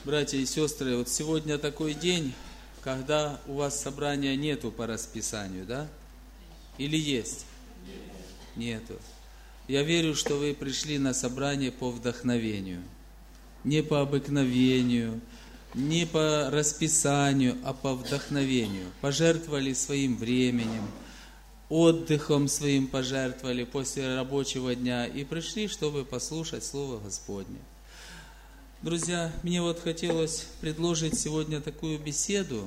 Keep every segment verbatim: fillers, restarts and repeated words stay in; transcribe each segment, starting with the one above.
Братья и сестры, вот сегодня такой день, когда у вас собрания нету по расписанию, да? Или есть? Нету. Я верю, что вы пришли на собрание по вдохновению. Не по обыкновению, не по расписанию, а по вдохновению. Пожертвовали своим временем, отдыхом своим пожертвовали после рабочего дня и пришли, чтобы послушать Слово Господне. Друзья, мне вот хотелось предложить сегодня такую беседу,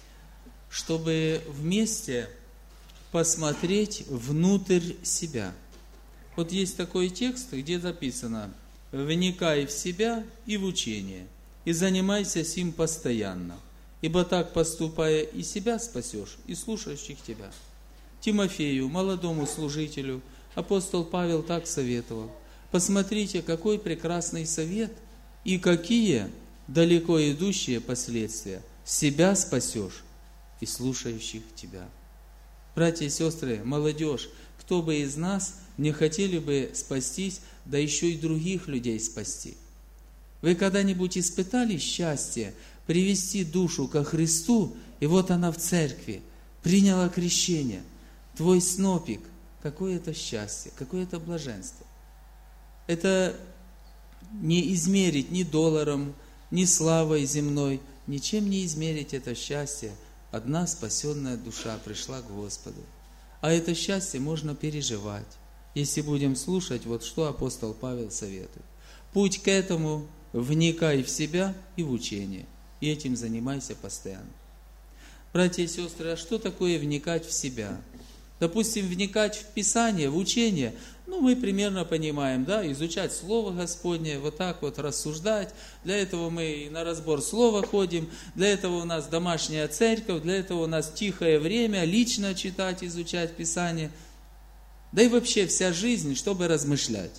чтобы вместе посмотреть внутрь себя. Вот есть такой текст, где записано: «Вникай в себя и в учение, и занимайся сим постоянно, ибо так поступая и себя спасешь, и слушающих тебя». Тимофею, молодому служителю, апостол Павел так советовал: посмотрите, какой прекрасный совет и какие далеко идущие последствия. Себя спасешь и слушающих тебя. Братья и сестры, молодежь, кто бы из нас не хотели бы спастись, да еще и других людей спасти? Вы когда-нибудь испытали счастье привести душу ко Христу, и вот она в церкви, приняла крещение? Твой снопик, какое это счастье, какое это блаженство. Это не измерить ни долларом, ни славой земной, ничем не измерить это счастье. Одна спасенная душа пришла к Господу. А это счастье можно переживать, если будем слушать, вот что апостол Павел советует. Путь к этому: вникай в себя и в учение, и этим занимайся постоянно. Братья и сестры, а что такое вникать в себя? Допустим, вникать в Писание, в учение, ну, мы примерно понимаем, да, изучать Слово Господне, вот так вот рассуждать. Для этого мы на разбор Слова ходим, для этого у нас домашняя церковь, для этого у нас тихое время, лично читать, изучать Писание. Да и вообще вся жизнь, чтобы размышлять.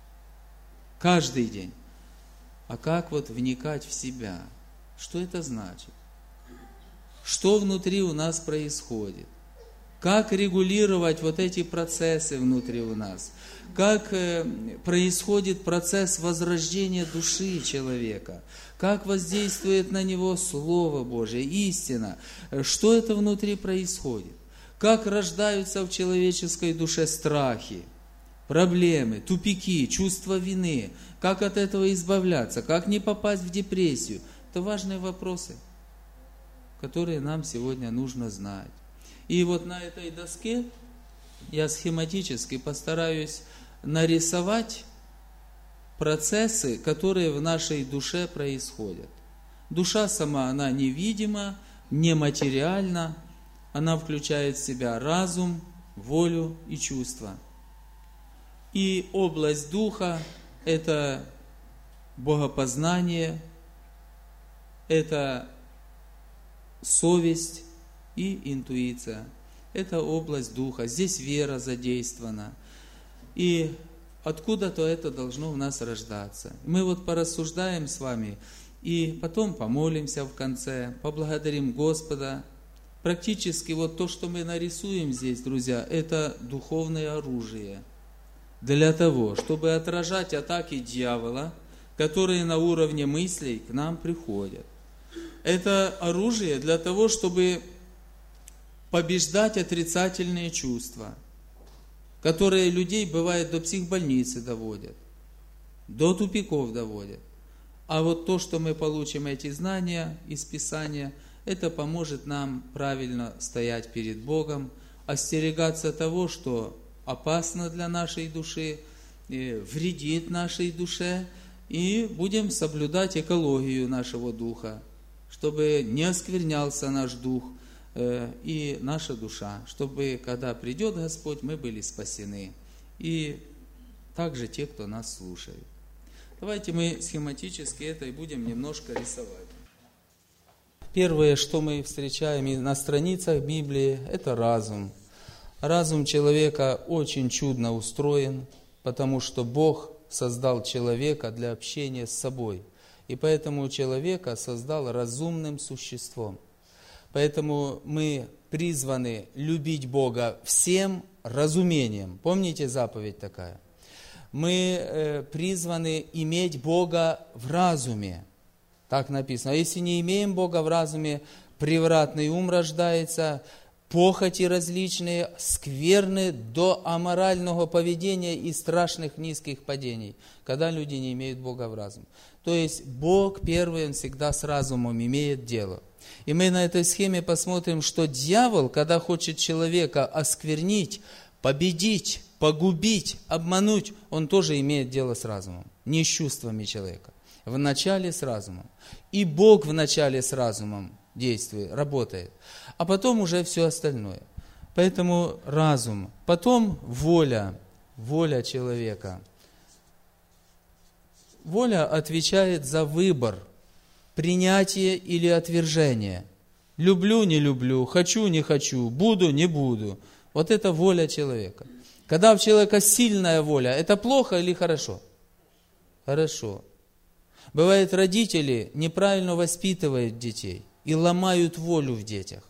Каждый день. А как вот вникать в себя? Что это значит? Что внутри у нас происходит? Как регулировать вот эти процессы внутри у нас? Как э, происходит процесс возрождения души человека? Как воздействует на него Слово Божие, истина? Что это внутри происходит? Как рождаются в человеческой душе страхи, проблемы, тупики, чувство вины? Как от этого избавляться? Как не попасть в депрессию? Это важные вопросы, которые нам сегодня нужно знать. И вот на этой доске я схематически постараюсь нарисовать процессы, которые в нашей душе происходят. Душа сама, она невидима, нематериальна, она включает в себя разум, волю и чувства. И область духа – это богопознание, это совесть и интуиция. Это область духа. Здесь вера задействована. И откуда-то это должно в нас рождаться. Мы вот порассуждаем с вами, и потом помолимся в конце, поблагодарим Господа. Практически вот то, что мы нарисуем здесь, друзья, это духовное оружие. Для того, чтобы отражать атаки дьявола, которые на уровне мыслей к нам приходят. Это оружие для того, чтобы побеждать отрицательные чувства, которые людей, бывает, до психбольницы доводят, до тупиков доводят. А вот то, что мы получим эти знания из Писания, это поможет нам правильно стоять перед Богом, остерегаться того, что опасно для нашей души, вредит нашей душе, и будем соблюдать экологию нашего духа, чтобы не осквернялся наш дух и наша душа, чтобы, когда придет Господь, мы были спасены. И также те, кто нас слушает. Давайте мы схематически это и будем немножко рисовать. Первое, что мы встречаем на страницах Библии, это разум. Разум человека очень чудно устроен, потому что Бог создал человека для общения с собой. И поэтому человека создал разумным существом. Поэтому мы призваны любить Бога всем разумением. Помните заповедь такая? Мы э, призваны иметь Бога в разуме. Так написано. А если не имеем Бога в разуме, превратный ум рождается, похоти различные, скверны до аморального поведения и страшных низких падений, когда люди не имеют Бога в разуме. То есть Бог первый, Он всегда с разумом имеет дело. И мы на этой схеме посмотрим, что дьявол, когда хочет человека осквернить, победить, погубить, обмануть, он тоже имеет дело с разумом, не с чувствами человека. Вначале с разумом. И Бог вначале с разумом действует, работает. А потом уже все остальное. Поэтому разум. Потом воля. Воля человека. Воля отвечает за выбор, принятие или отвержение. Люблю, не люблю, хочу, не хочу, буду, не буду. Вот это воля человека. Когда у человека сильная воля, это плохо или хорошо? Хорошо. Бывает, родители неправильно воспитывают детей и ломают волю в детях.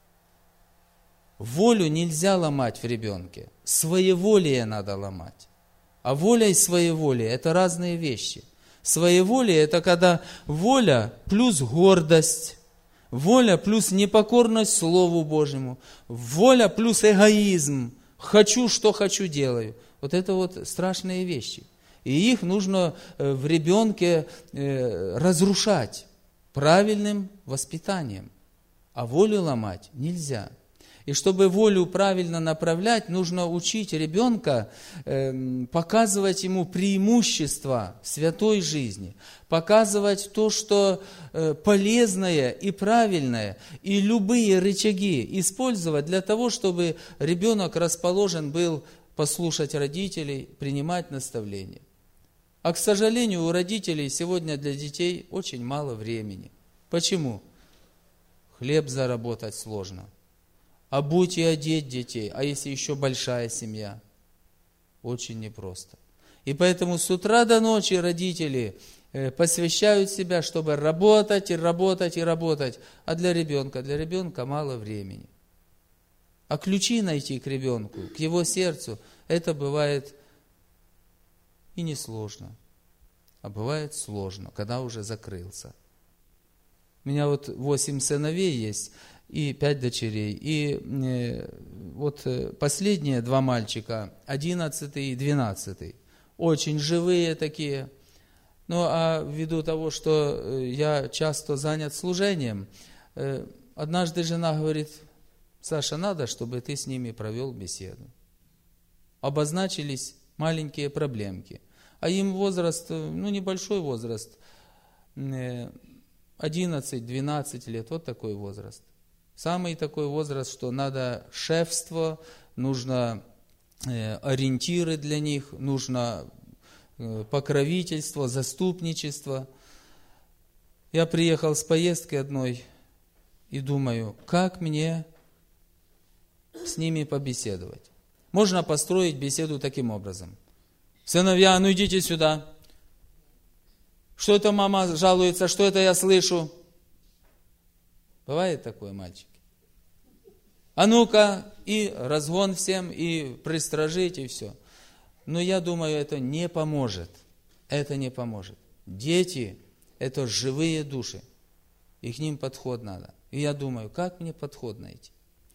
Волю нельзя ломать в ребенке. Своеволие надо ломать. А воля и своеволие – это разные вещи. Своеволие – это когда воля плюс гордость, воля плюс непокорность Слову Божьему, воля плюс эгоизм. Хочу, что хочу, делаю. Вот это вот страшные вещи. И их нужно в ребенке разрушать правильным воспитанием. А волю ломать нельзя. И чтобы волю правильно направлять, нужно учить ребенка, показывать ему преимущества святой жизни, показывать то, что полезное и правильное, и любые рычаги использовать для того, чтобы ребенок расположен был послушать родителей, принимать наставления. А, к сожалению, у родителей сегодня для детей очень мало времени. Почему? Хлеб заработать сложно. Обуть и одеть детей, а если еще большая семья, очень непросто. И поэтому с утра до ночи родители посвящают себя, чтобы работать и работать и работать. А для ребенка, для ребенка мало времени. А ключи найти к ребенку, к его сердцу, это бывает и несложно, а бывает сложно, когда уже закрылся. У меня вот восемь сыновей есть и пять дочерей. И э, вот последние два мальчика, одиннадцатый и двенадцатый, очень живые такие. Ну, а ввиду того, что я часто занят служением, э, однажды жена говорит: Саша, надо, чтобы ты с ними провел беседу. Обозначились маленькие проблемки. А им возраст, ну, небольшой возраст, одиннадцать-двенадцать лет, вот такой возраст. Самый такой возраст, что надо шефство, нужно ориентиры для них, нужно покровительство, заступничество. Я приехал с поездки одной и думаю, как мне с ними побеседовать. Можно построить беседу таким образом. Сыновья, ну идите сюда. Что это мама жалуется, что это я слышу? Бывает такое, мальчики? А ну-ка, и разгон всем, и пристражить, и все. Но я думаю, это не поможет. Это не поможет. Дети – это живые души. И к ним подход надо. И я думаю, как мне подход найти?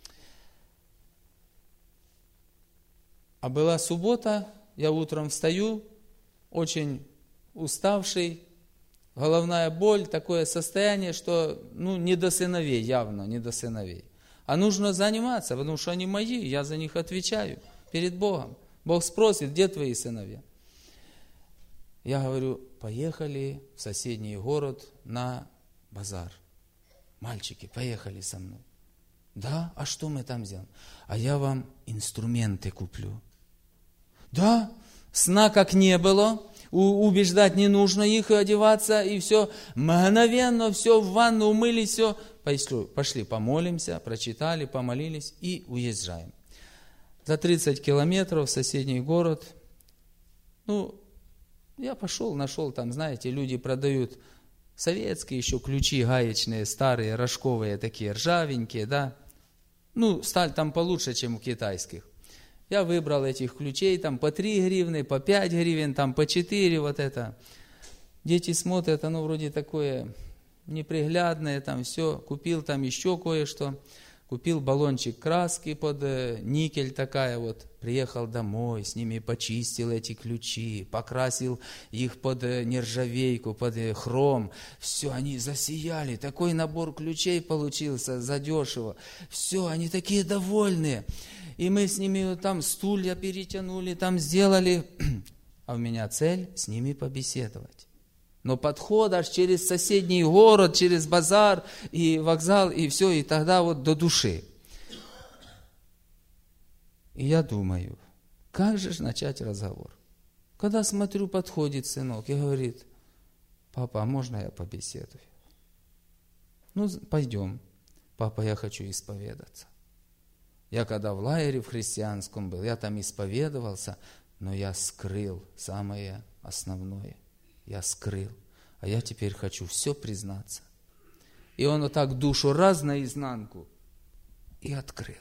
А была суббота, я утром встаю, очень уставший, головная боль, такое состояние, что ну, не до сыновей, явно не до сыновей. А нужно заниматься, потому что они мои, я за них отвечаю перед Богом. Бог спросит, где твои сыновья? Я говорю, поехали в соседний город на базар. Мальчики, поехали со мной. Да, а что мы там сделаем? А я вам инструменты куплю. Да, сна как не было, убеждать не нужно их одеваться, и все, мгновенно все, в ванну умылись, все. Пошли, пошли, помолимся, прочитали, помолились и уезжаем. За тридцать километров в соседний город, ну, я пошел, нашел там, знаете, люди продают советские еще ключи гаечные, старые, рожковые такие, ржавенькие, да. Ну, сталь там получше, чем у китайских. Я выбрал этих ключей, там по три гривны, по пять гривен, там по четыре, вот это. Дети смотрят, оно вроде такое неприглядное, там все, купил там еще кое-что, купил баллончик краски под никель такая вот, приехал домой, с ними почистил эти ключи, покрасил их под нержавейку, под хром, все, они засияли, такой набор ключей получился задешево, все, они такие довольные, и мы с ними там стулья перетянули, там сделали, а у меня цель с ними побеседовать. Но подход аж через соседний город, через базар и вокзал, и все, и тогда вот до души. И я думаю, как же ж начать разговор? Когда смотрю, подходит сынок и говорит: папа, а можно я побеседую? Ну, пойдем. Папа, я хочу исповедаться. Я когда в лагере в христианском был, я там исповедовался, но я скрыл самое основное. Я скрыл, а я теперь хочу все признаться. И он вот так душу раз наизнанку и открыл.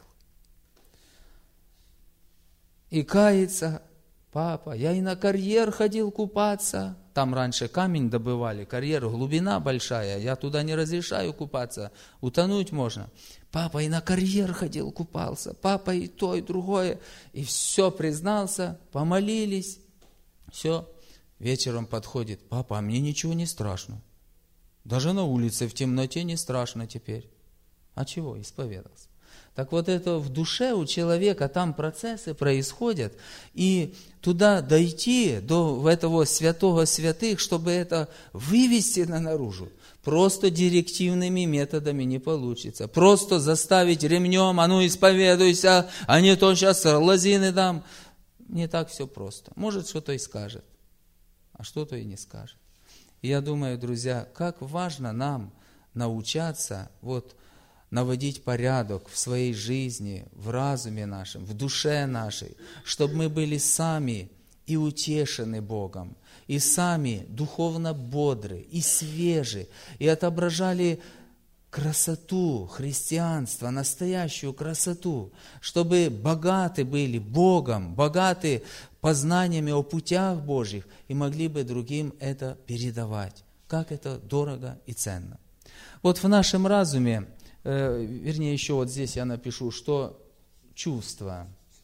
И кается: папа, я и на карьер ходил купаться. Там раньше камень добывали, карьер, глубина большая, я туда не разрешаю купаться, утонуть можно. Папа, и на карьер ходил купался, папа, и то, и другое. И все признался, помолились, все. Вечером подходит: папа, а мне ничего не страшно. Даже на улице в темноте не страшно теперь. А чего? Исповедался. Так вот это в душе у человека, там процессы происходят, и туда дойти, до этого святого святых, чтобы это вывести на наружу, просто директивными методами не получится. Просто заставить ремнем: а ну исповедуйся, а не то сейчас лозины дам. Не так все просто. Может, что-то и скажет, а что-то и не скажет. И я думаю, друзья, как важно нам научаться вот наводить порядок в своей жизни, в разуме нашем, в душе нашей, чтобы мы были сами и утешены Богом, и сами духовно бодры, и свежи, и отображали красоту христианства, настоящую красоту, чтобы богаты были Богом, богаты познаниями о путях Божьих, и могли бы другим это передавать. Как это дорого и ценно. Вот в нашем разуме, э, вернее, еще вот здесь я напишу, что чувства.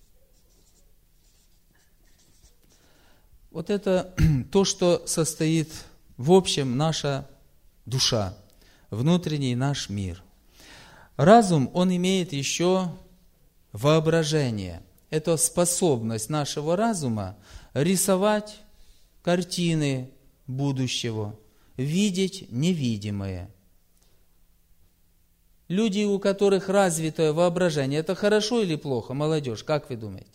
Вот это то, что состоит в общем наша душа, внутренний наш мир. Разум, он имеет еще воображение. Это способность нашего разума рисовать картины будущего, видеть невидимое. Люди, у которых развитое воображение, это хорошо или плохо, молодежь, как вы думаете?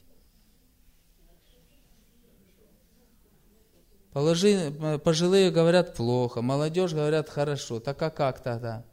Положи, пожилые говорят плохо, молодежь говорят хорошо. Так а как тогда?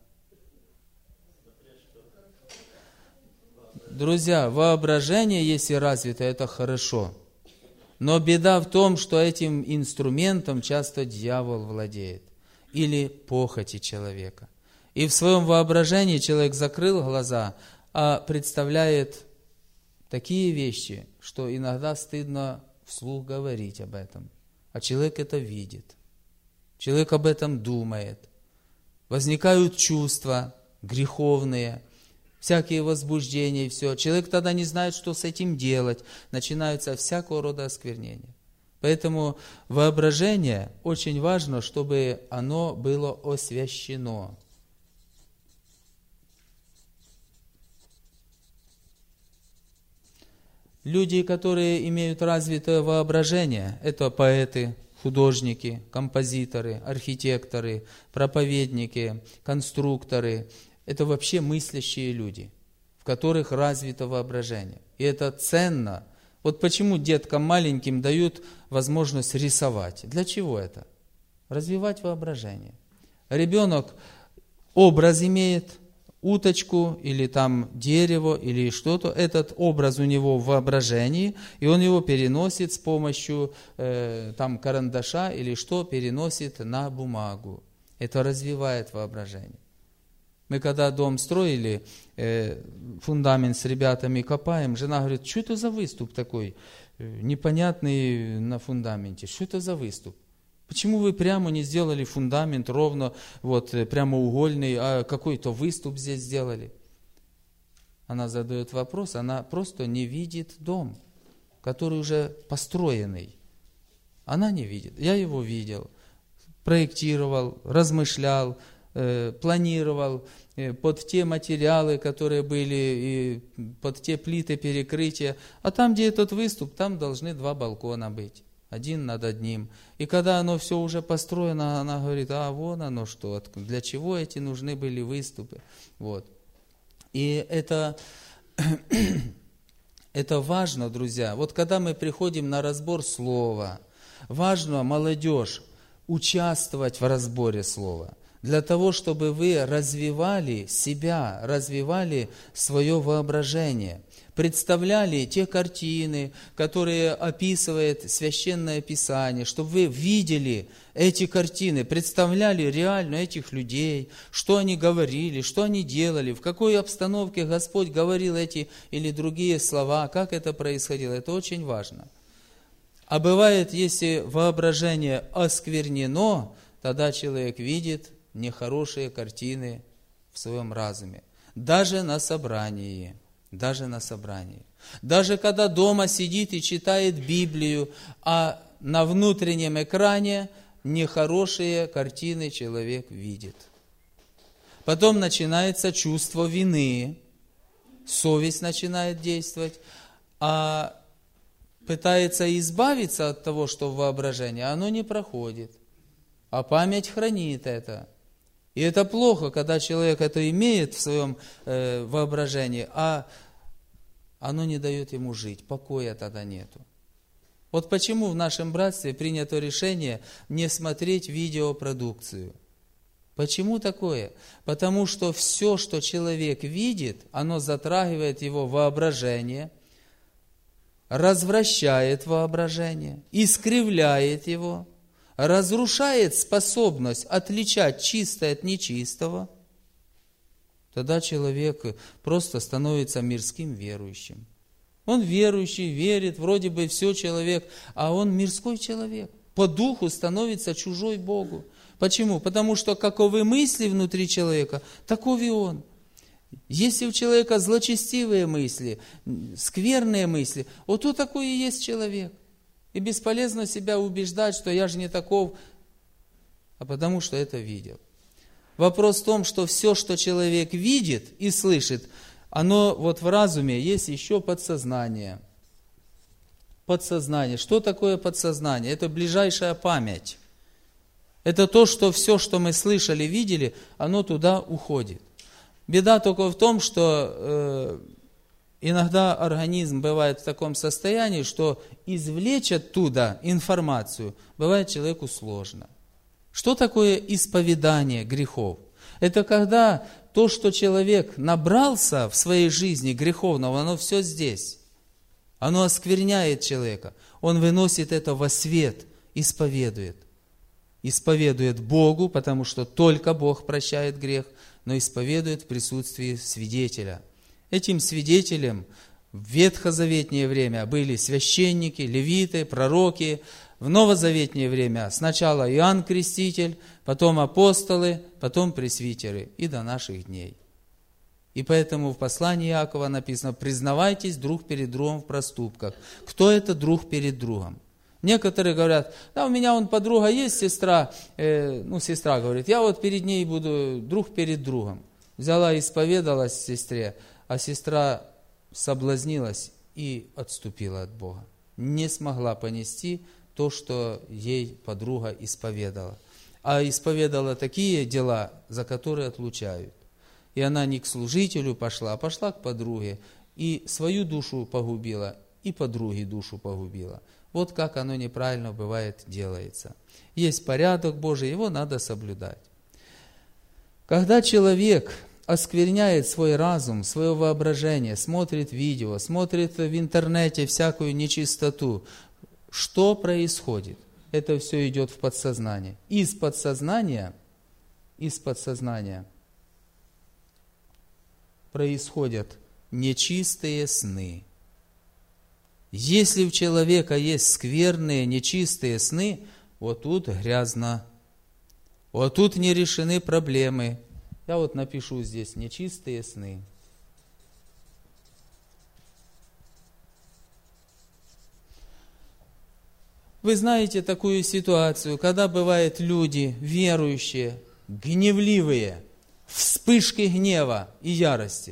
Друзья, воображение, если развитое, это хорошо. Но беда в том, что этим инструментом часто дьявол владеет. Или похоти человека. И в своем воображении человек закрыл глаза, а представляет такие вещи, что иногда стыдно вслух говорить об этом. А человек это видит. Человек об этом думает. Возникают чувства греховные, всякие возбуждения и все. Человек тогда не знает, что с этим делать. Начинаются всякого рода осквернения. Поэтому воображение очень важно, чтобы оно было освящено. Люди, которые имеют развитое воображение, это поэты, художники, композиторы, архитекторы, проповедники, конструкторы. Это вообще мыслящие люди, в которых развито воображение. И это ценно. Вот почему деткам маленьким дают возможность рисовать. Для чего это? Развивать воображение. Ребенок образ имеет, уточку или там дерево или что-то, этот образ у него в воображении, и он его переносит с помощью э, там карандаша или что, переносит на бумагу. Это развивает воображение. Мы когда дом строили, э, фундамент с ребятами копаем, жена говорит: что это за выступ такой э, непонятный на фундаменте, что это за выступ? Почему вы прямо не сделали фундамент ровно, вот прямоугольный, а какой-то выступ здесь сделали? Она задает вопрос, она просто не видит дом, который уже построенный. Она не видит. Я его видел, проектировал, размышлял, э, планировал э, под те материалы, которые были, и под те плиты перекрытия. А там, где этот выступ, там должны два балкона быть. Один над одним. И когда оно все уже построено, она говорит, а вон оно что, для чего эти нужны были выступы. Вот. И это, это важно, друзья. Вот когда мы приходим на разбор слова, важно, молодежь, участвовать в разборе слова. Для того, чтобы вы развивали себя, развивали свое воображение. Представляли те картины, которые описывает Священное Писание, чтобы вы видели эти картины, представляли реально этих людей, что они говорили, что они делали, в какой обстановке Господь говорил эти или другие слова, как это происходило. Это очень важно. А бывает, если воображение осквернено, тогда человек видит нехорошие картины в своем разуме. Даже на собрании. Даже на собрании. Даже когда дома сидит и читает Библию, а на внутреннем экране нехорошие картины человек видит. Потом начинается чувство вины, совесть начинает действовать, а пытается избавиться от того, что в воображении, оно не проходит. А память хранит это. И это плохо, когда человек это имеет в своем э, воображении, а оно не дает ему жить, покоя тогда нету. Вот почему в нашем братстве принято решение не смотреть видеопродукцию. Почему такое? Потому что все, что человек видит, оно затрагивает его воображение, развращает воображение, искривляет его, разрушает способность отличать чистое от нечистого, тогда человек просто становится мирским верующим. Он верующий, верит, вроде бы все человек, а он мирской человек. По духу становится чужой Богу. Почему? Потому что каковы мысли внутри человека, таков и он. Если у человека злочестивые мысли, скверные мысли, вот то такой и есть человек. И бесполезно себя убеждать, что я же не таков, а потому что это видел. Вопрос в том, что все, что человек видит и слышит, оно вот в разуме есть еще подсознание. Подсознание. Что такое подсознание? Это ближайшая память. Это то, что все, что мы слышали, видели, оно туда уходит. Беда только в том, что э, иногда организм бывает в таком состоянии, что извлечь оттуда информацию бывает человеку сложно. Что такое исповедание грехов? Это когда то, что человек набрался в своей жизни греховного, оно все здесь. Оно оскверняет человека. Он выносит это во свет, исповедует. Исповедует Богу, потому что только Бог прощает грех, но исповедует в присутствии свидетеля. Этим свидетелем в ветхозаветнее время были священники, левиты, пророки. В новозаветнее время сначала Иоанн Креститель, потом апостолы, потом пресвитеры и до наших дней. И поэтому в послании Иакова написано: признавайтесь друг перед другом в проступках. Кто это друг перед другом? Некоторые говорят: да, у меня вон подруга есть, сестра, э, ну сестра говорит, я вот перед ней буду друг перед другом. Взяла и исповедалась сестре, а сестра соблазнилась и отступила от Бога. Не смогла понести то, что ей подруга исповедала. А исповедала такие дела, за которые отлучают. И она не к служителю пошла, а пошла к подруге. И свою душу погубила, и подруге душу погубила. Вот как оно неправильно бывает делается. Есть порядок Божий, его надо соблюдать. Когда человек оскверняет свой разум, свое воображение, смотрит видео, смотрит в интернете всякую нечистоту, что происходит? Это все идет в подсознание. Из подсознания, из подсознания происходят нечистые сны. Если у человека есть скверные, нечистые сны, вот тут грязно, вот тут не решены проблемы. Я вот напишу здесь нечистые сны. Вы знаете такую ситуацию, когда бывают люди, верующие, гневливые, вспышки гнева и ярости.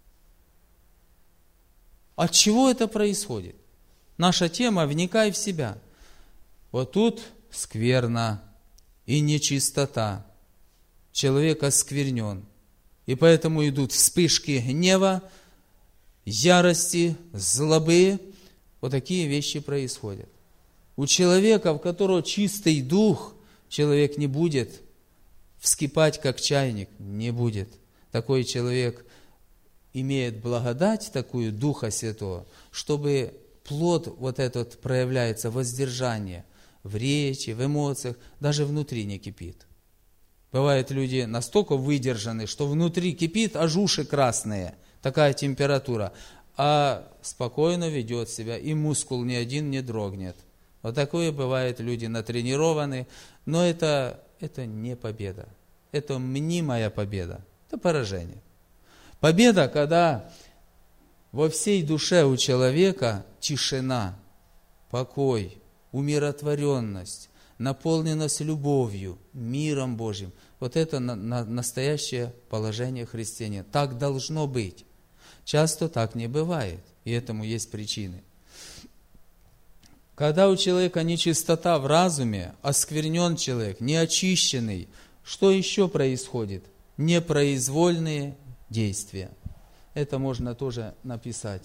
От чего это происходит? Наша тема «Вникай в себя». Вот тут скверно и нечистота. Человек осквернен. И поэтому идут вспышки гнева, ярости, злобы. Вот такие вещи происходят. У человека, у которого чистый дух, человек не будет вскипать, как чайник, не будет. Такой человек имеет благодать такую Духа Святого, чтобы плод вот этот проявляется, воздержание в речи, в эмоциях, даже внутри не кипит. Бывают люди настолько выдержаны, что внутри кипит, аж уши красные, такая температура, а спокойно ведет себя, и мускул ни один не дрогнет. Вот такое бывает, люди натренированы, но это, это не победа, это мнимая победа, это поражение. Победа, когда во всей душе у человека тишина, покой, умиротворенность, наполненность любовью, миром Божьим. Вот это на, на, настоящее положение христианина. Так должно быть. Часто так не бывает, и этому есть причины. Когда у человека нечистота в разуме, осквернен человек, неочищенный, что еще происходит? Непроизвольные действия. Это можно тоже написать.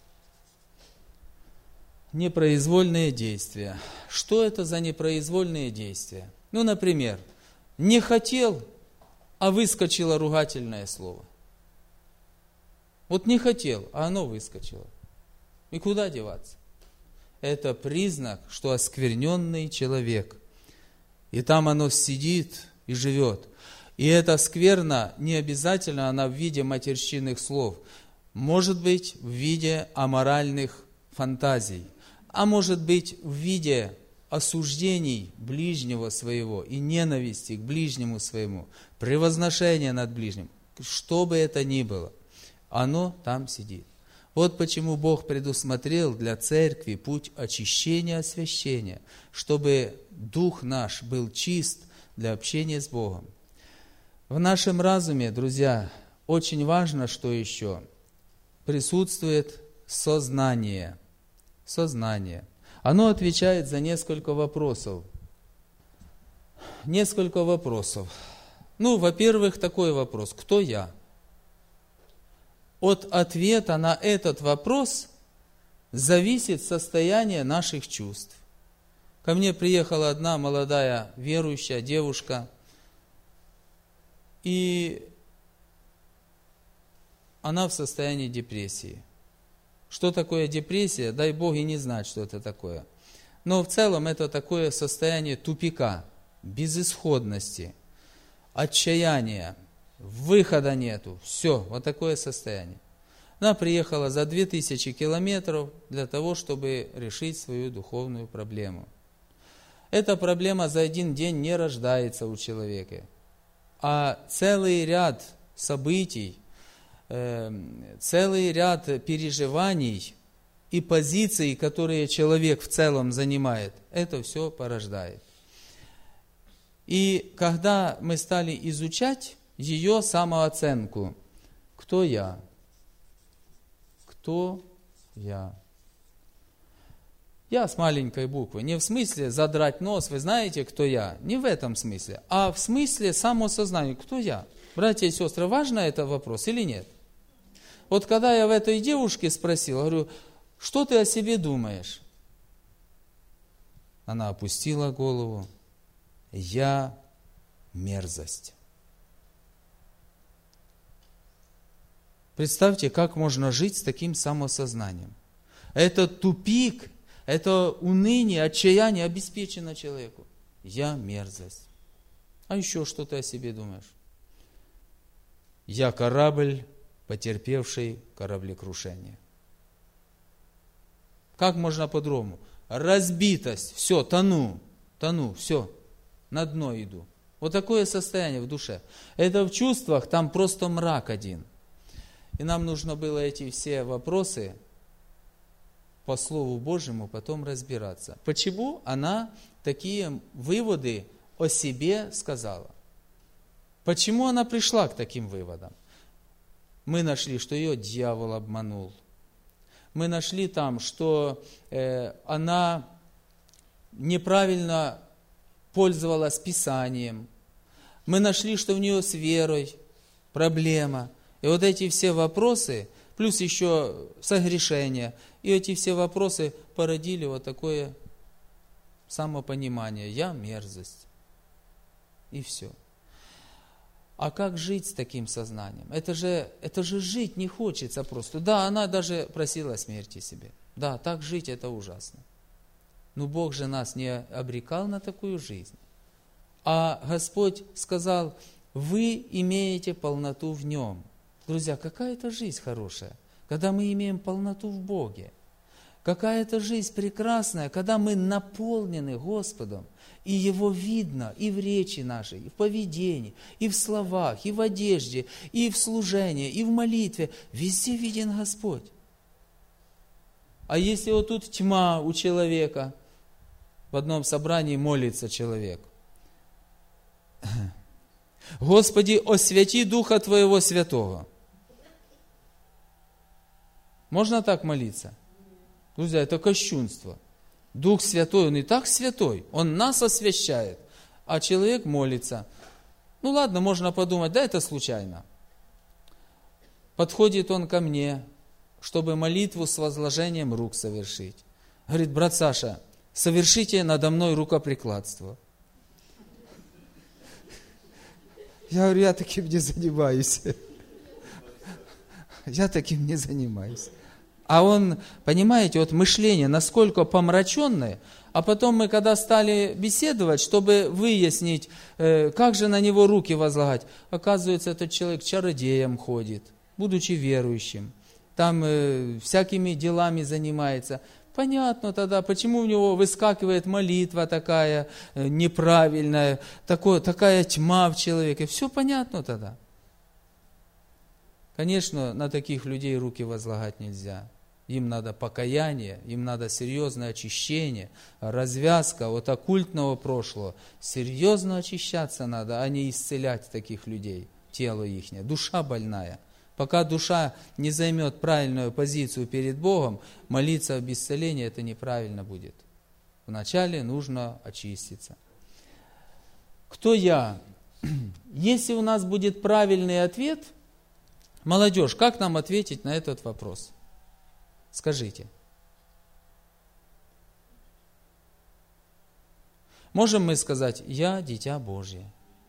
Непроизвольные действия. Что это за непроизвольные действия? Ну, например, не хотел, а выскочило ругательное слово. Вот не хотел, а оно выскочило. И куда деваться? Это признак, что оскверненный человек. И там оно сидит и живет. И эта скверна, не обязательно она в виде матерщинных слов. Может быть в виде аморальных фантазий. А может быть в виде осуждений ближнего своего и ненависти к ближнему своему, превозношения над ближним. Что бы это ни было, оно там сидит. Вот почему Бог предусмотрел для церкви путь очищения, освящения, чтобы дух наш был чист для общения с Богом. В нашем разуме, друзья, очень важно, что еще присутствует сознание. Сознание. Оно отвечает за несколько вопросов. Несколько вопросов. Ну, во-первых, такой вопрос. Кто я? От ответа на этот вопрос зависит состояние наших чувств. Ко мне приехала одна молодая верующая девушка, и она в состоянии депрессии. Что такое депрессия? Дай Бог и не знать, что это такое. Но в целом это такое состояние тупика, безысходности, отчаяния, выхода нету. Все, вот такое состояние. Она приехала за две тысячи километров для того, чтобы решить свою духовную проблему. Эта проблема за один день не рождается у человека, а целый ряд событий, целый ряд переживаний и позиций, которые человек в целом занимает, это все порождает. И когда мы стали изучать ее самооценку, кто я? Кто я? Я с маленькой буквы. Не в смысле задрать нос, вы знаете, кто я? Не в этом смысле, а в смысле самосознания. Кто я? Братья и сестры, важно это вопрос или нет? Вот когда я в этой девушке спросил, говорю, что ты о себе думаешь? Она опустила голову. Я мерзость. Представьте, как можно жить с таким самосознанием. Это тупик, это уныние, отчаяние обеспечено человеку. Я мерзость. А еще что ты о себе думаешь? Я корабль, потерпевший кораблекрушение. Как можно по-другому? Разбитость, все, тону. тону, все, на дно иду. Вот такое состояние в душе. Это в чувствах, там просто мрак один. И нам нужно было эти все вопросы по Слову Божьему потом разбираться. Почему она такие выводы о себе сказала? Почему она пришла к таким выводам? Мы нашли, что ее дьявол обманул. Мы нашли там, что э, она неправильно пользовалась Писанием. Мы нашли, что у нее с верой проблема. И вот эти все вопросы, плюс еще согрешение, и эти все вопросы породили вот такое самопонимание. Я мерзость. И все. А как жить с таким сознанием? Это же, это же жить не хочется просто. Да, она даже просила смерти себе. Да, так жить это ужасно. Но Бог же нас не обрекал на такую жизнь. А Господь сказал, вы имеете полноту в Нем. Друзья, какая это жизнь хорошая, когда мы имеем полноту в Боге. Какая это жизнь прекрасная, когда мы наполнены Господом, и Его видно и в речи нашей, и в поведении, и в словах, и в одежде, и в служении, и в молитве. Везде виден Господь. А если вот тут тьма у человека, в одном собрании молится человек. Господи, освяти Духа Твоего Святого. Можно так молиться? Друзья, это кощунство. Дух Святой, Он и так святой, Он нас освящает, а человек молится. Ну ладно, можно подумать, да это случайно. Подходит он ко мне, чтобы молитву с возложением рук совершить. Говорит, брат Саша, совершите надо мной рукоприкладство. Я говорю, я таким не занимаюсь. Я таким не занимаюсь. А он, понимаете, вот мышление насколько помраченное, а потом мы, когда стали беседовать, чтобы выяснить, как же на него руки возлагать, оказывается, этот человек чародеем ходит, будучи верующим, там всякими делами занимается. Понятно тогда, почему у него выскакивает молитва такая неправильная, такое, такая тьма в человеке. Все понятно тогда. Конечно, на таких людей руки возлагать нельзя. Им надо покаяние, им надо серьезное очищение, развязка от оккультного прошлого. Серьезно очищаться надо, а не исцелять таких людей, тело ихнее. Душа больная. Пока душа не займет правильную позицию перед Богом, молиться об исцелении это неправильно будет. Вначале нужно очиститься. Кто я? Если у нас будет правильный ответ, молодежь, как нам ответить на этот вопрос? Скажите. Можем мы сказать, я дитя Божье.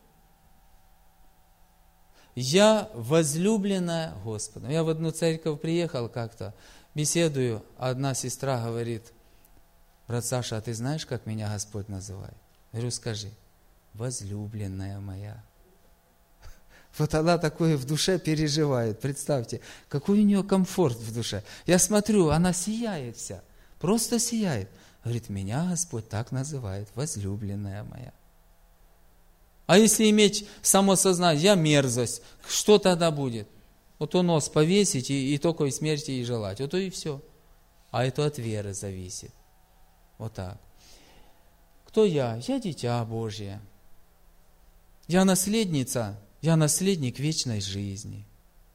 Я возлюбленная Господом. Я в одну церковь приехал как-то, беседую, а одна сестра говорит, брат Саша, а ты знаешь, как меня Господь называет? Я говорю, скажи, возлюбленная моя. Вот она такое в душе переживает, представьте, какой у нее комфорт в душе. Я смотрю, она сияет вся, просто сияет. Говорит, меня Господь так называет, возлюбленная моя. А если иметь самосознание, я мерзость, что тогда будет? Вот то нос повесить и, и только смерти и желать, вот то и все. А это от веры зависит. Вот так. Кто я? Я дитя Божье. Я наследница. Я наследник вечной жизни.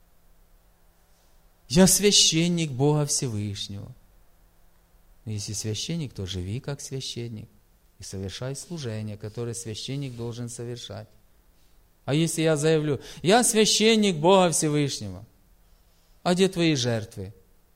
Я священник Бога Всевышнего. Если священник, то живи как священник и совершай служение, которое священник должен совершать. А если я заявлю, я священник Бога Всевышнего, а где твои жертвы?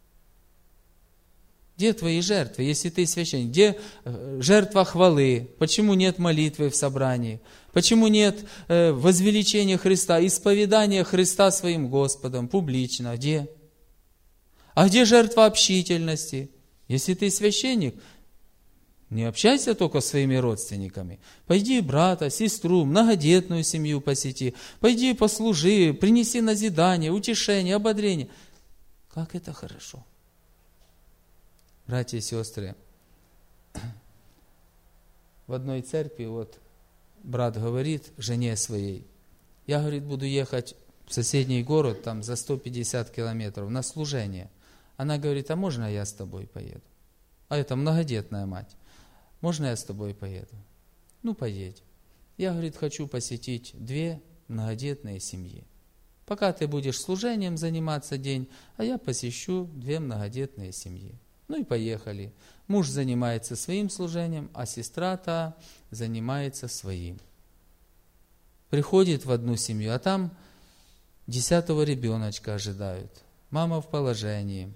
Где твои жертвы, если ты священник? Где жертва хвалы? Почему нет молитвы в собрании? Почему нет возвеличения Христа, исповедания Христа своим Господом публично? Где? А где жертва общительности? Если ты священник, не общайся только с своими родственниками. Пойди брата, сестру, многодетную семью посети. Пойди послужи, принеси назидание, утешение, ободрение. Как это хорошо. Братья и сестры, в одной церкви, вот брат говорит жене своей, я, говорит, буду ехать в соседний город, там за сто пятьдесят километров на служение. Она говорит, а можно я с тобой поеду? А это многодетная мать. Можно я с тобой поеду? Ну, поедь. Я, говорит, хочу посетить две многодетные семьи. Пока ты будешь служением заниматься день, а я посещу две многодетные семьи. Ну и поехали. Муж занимается своим служением, а сестра-то занимается своим. Приходит в одну семью, а там десятого ребеночка ожидают. Мама в положении,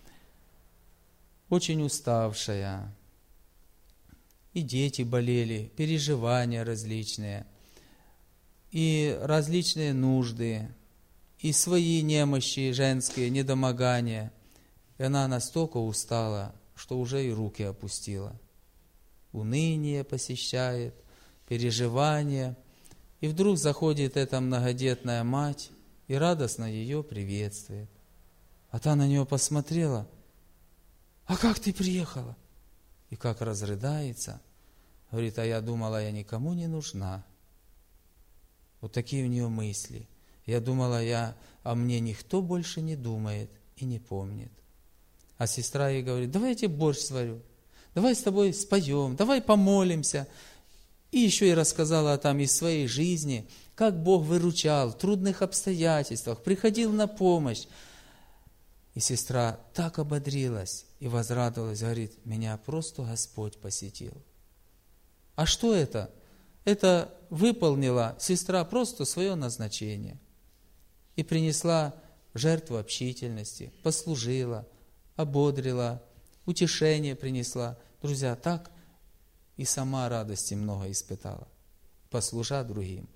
очень уставшая. И дети болели, переживания различные, и различные нужды, и свои немощи женские, недомогания. И она настолько устала, что уже и руки опустила. Уныние посещает, переживания. И вдруг заходит эта многодетная мать и радостно ее приветствует. А та на нее посмотрела. А как ты приехала? И как разрыдается. Говорит, а я думала, я никому не нужна. Вот такие у нее мысли. Я думала, я, а мне никто больше не думает и не помнит. А сестра ей говорит, давай я тебе борщ сварю, давай с тобой споем, давай помолимся. И еще и рассказала там из своей жизни, как Бог выручал в трудных обстоятельствах, приходил на помощь. И сестра так ободрилась и возрадовалась, говорит, меня просто Господь посетил. А что это? Это выполнила сестра просто свое назначение. И принесла жертву общительности, послужила, ободрила, утешение принесла. Друзья, так и сама радости много испытала, послужа другим.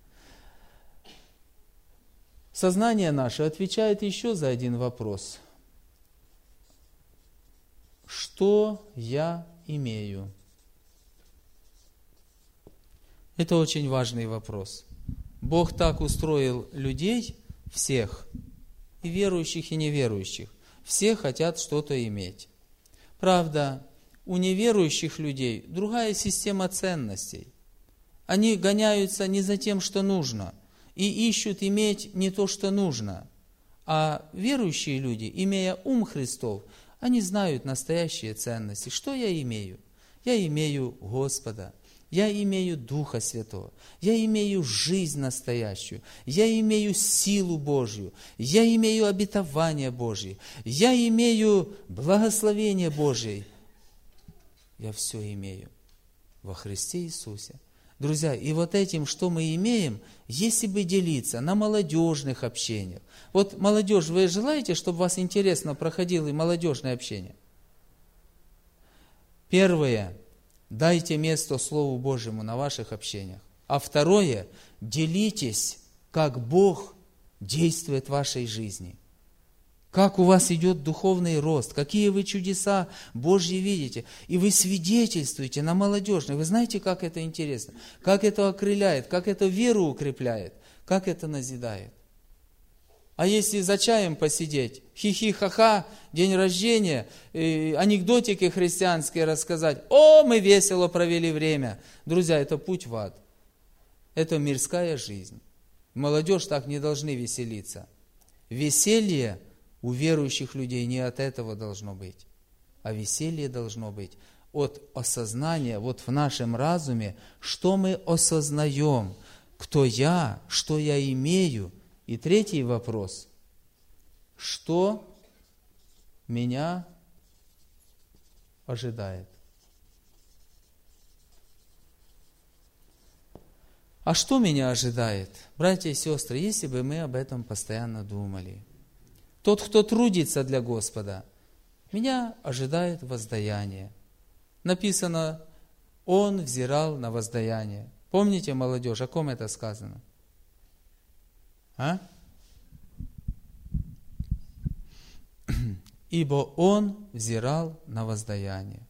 Сознание наше отвечает еще за один вопрос. Что я имею? Это очень важный вопрос. Бог так устроил людей, всех, и верующих, и неверующих. Все хотят что-то иметь. Правда, у неверующих людей другая система ценностей. Они гоняются не за тем, что нужно, и ищут иметь не то, что нужно. А верующие люди, имея ум Христов, они знают настоящие ценности. Что я имею? Я имею Господа. Я имею Духа Святого, я имею жизнь настоящую, я имею силу Божью, я имею обетование Божье, я имею благословение Божие. Я все имею во Христе Иисусе. Друзья, и вот этим, что мы имеем, если бы делиться на молодежных общениях. Вот молодежь, вы желаете, чтобы у вас интересно проходило и молодежное общение? Первое. Дайте место Слову Божьему на ваших общениях. А второе, делитесь, как Бог действует в вашей жизни. Как у вас идет духовный рост, какие вы чудеса Божьи видите. И вы свидетельствуете на молодежных. Вы знаете, как это интересно? Как это окрыляет, как это веру укрепляет, как это назидает. А если за чаем посидеть, хихи-ха-ха, день рождения, анекдотики христианские рассказать, о, мы весело провели время. Друзья, это путь в ад. Это мирская жизнь. Молодежь так не должны веселиться. Веселье у верующих людей не от этого должно быть, а веселье должно быть от осознания, вот в нашем разуме, что мы осознаем, кто я, что я имею. И третий вопрос. Что меня ожидает? А что меня ожидает? Братья и сестры, если бы мы об этом постоянно думали. Тот, кто трудится для Господа, меня ожидает воздаяние. Написано, он взирал на воздаяние. Помните, молодежь, о ком это сказано? А? Ибо он взирал на воздаяние.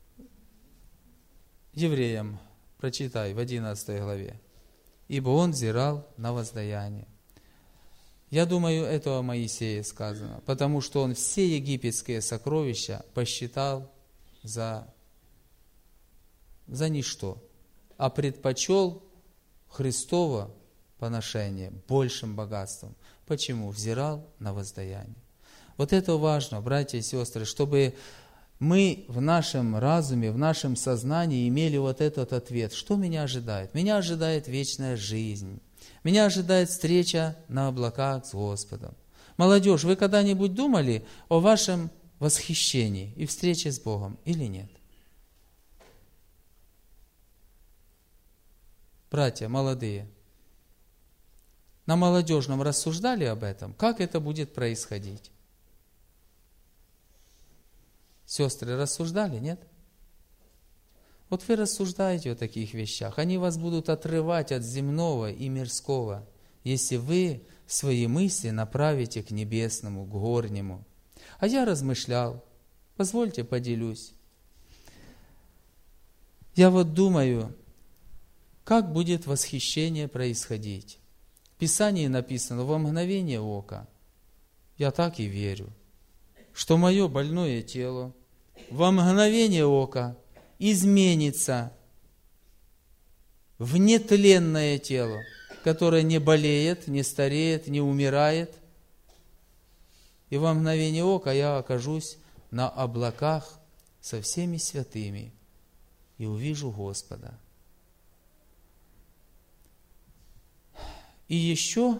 Евреям прочитай в одиннадцатой главе. Ибо он взирал на воздаяние. Я думаю, это о Моисее сказано, потому что он все египетские сокровища посчитал за, за ничто. а предпочел Христово поношение большим богатством. Почему? Взирал на воздаяние. Вот это важно, братья и сестры, чтобы мы в нашем разуме, в нашем сознании имели вот этот ответ. Что меня ожидает? Меня ожидает вечная жизнь. Меня ожидает встреча на облаках с Господом. Молодежь, вы когда-нибудь думали о вашем восхищении и встрече с Богом или нет? Братья, молодые, на молодежном рассуждали об этом? Как это будет происходить? Сестры, рассуждали, нет? Вот вы рассуждаете о таких вещах. Они вас будут отрывать от земного и мирского, если вы свои мысли направите к небесному, к горнему. А я размышлял. Позвольте, поделюсь. Я вот думаю, как будет восхищение происходить. В Писании написано: во мгновение ока. Я так и верю, что мое больное тело во мгновение ока изменится в нетленное тело, которое не болеет, не стареет, не умирает. И во мгновение ока я окажусь на облаках со всеми святыми и увижу Господа. И еще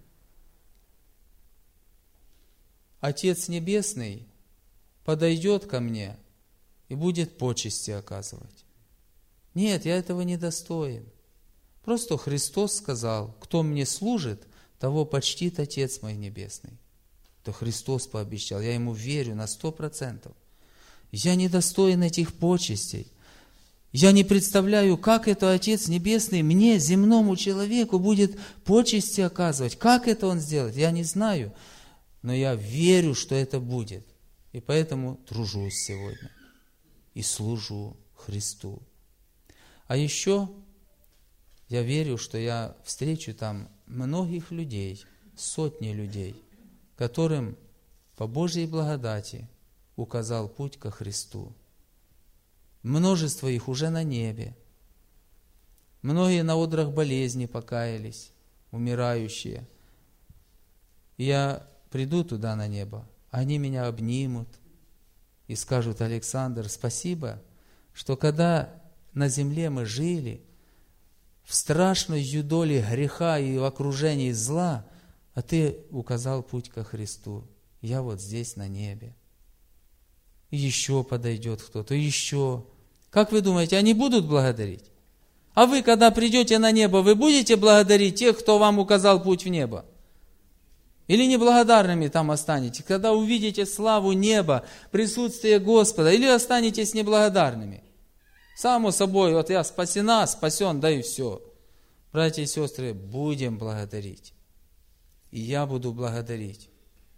Отец Небесный подойдет ко мне и будет почести оказывать. Нет, я этого не достоин. Просто Христос сказал: кто мне служит, того почтит Отец мой Небесный. Это Христос пообещал, я Ему верю на сто процентов. Я не достоин этих почестей. Я не представляю, как это Отец Небесный мне, земному человеку, будет почести оказывать. Как это Он сделает, я не знаю. Но я верю, что это будет. И поэтому тружусь сегодня. И служу Христу. А еще я верю, что я встречу там многих людей, сотни людей, которым по Божьей благодати указал путь ко Христу. Множество их уже на небе. Многие на одрах болезни покаялись, умирающие. И я приду туда на небо, они меня обнимут и скажут: Александр, спасибо, что когда на земле мы жили, в страшной юдоле греха и в окружении зла, а Ты указал путь ко Христу. Я вот здесь на небе. И еще подойдет кто-то, еще. Как вы думаете, они будут благодарить? А вы, когда придете на небо, вы будете благодарить тех, кто вам указал путь в небо? Или неблагодарными там останетесь, когда увидите славу неба, присутствие Господа, или останетесь неблагодарными? Само собой, вот я спасена, спасен, да и все. Братья и сестры, будем благодарить. И я буду благодарить.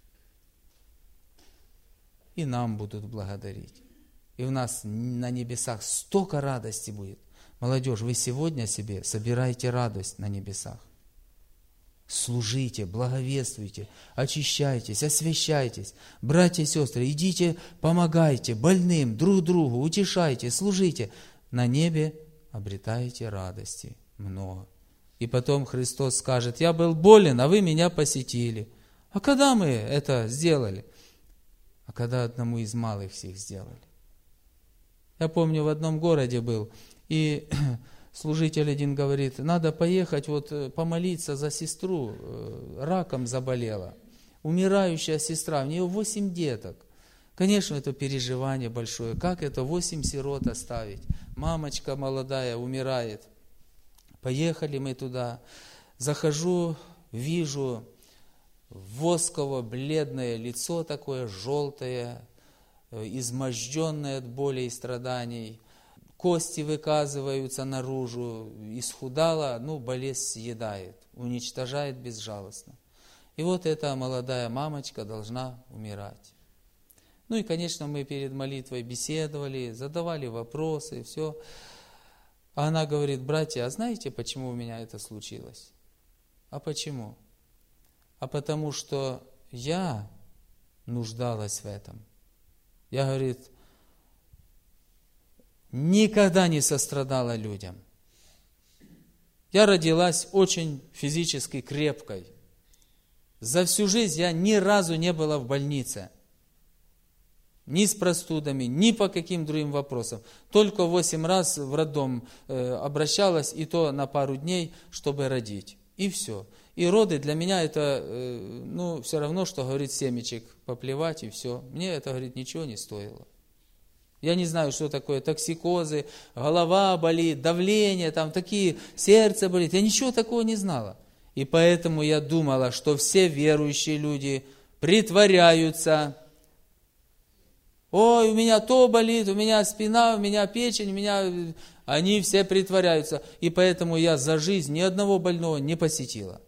И нам будут благодарить. И у нас на небесах столько радости будет. Молодежь, вы сегодня себе собираете радость на небесах. Служите, благовествуйте, очищайтесь, освящайтесь. Братья и сестры, идите, помогайте больным, друг другу, утешайте, служите. На небе обретаете радости много. И потом Христос скажет: я был болен, а вы меня посетили. А когда мы это сделали? А когда одному из малых всех сделали. Я помню, в одном городе был, и служитель один говорит: надо поехать вот помолиться за сестру, раком заболела. Умирающая сестра, у нее восемь деток. Конечно, это переживание большое. Как это восемь сирот оставить? Мамочка молодая умирает. Поехали мы туда. Захожу, вижу восково бледное лицо такое, желтое, изможденное от боли и страданий. Кости выказываются наружу, исхудала, ну, болезнь съедает, уничтожает безжалостно. И вот эта молодая мамочка должна умирать. Ну и, конечно, мы перед молитвой беседовали, задавали вопросы, все. А она говорит: братья, а знаете, почему у меня это случилось? А почему? А потому что я нуждалась в этом. Я, говорит, никогда не сострадала людям. Я родилась очень физически крепкой. За всю жизнь я ни разу не была в больнице. Ни с простудами, ни по каким другим вопросам. Только восемь раз в роддом э, обращалась, и то на пару дней, чтобы родить. И все. И роды для меня это, э, ну, все равно, что, говорит, семечек поплевать, и все. Мне это, говорит, ничего не стоило. Я не знаю, что такое токсикозы, голова болит, давление, там такие, сердце болит. Я ничего такого не знала. И поэтому я думала, что все верующие люди притворяются. Ой, у меня то болит, у меня спина, у меня печень, у меня... Они все притворяются. И поэтому я за жизнь ни одного больного не посетила.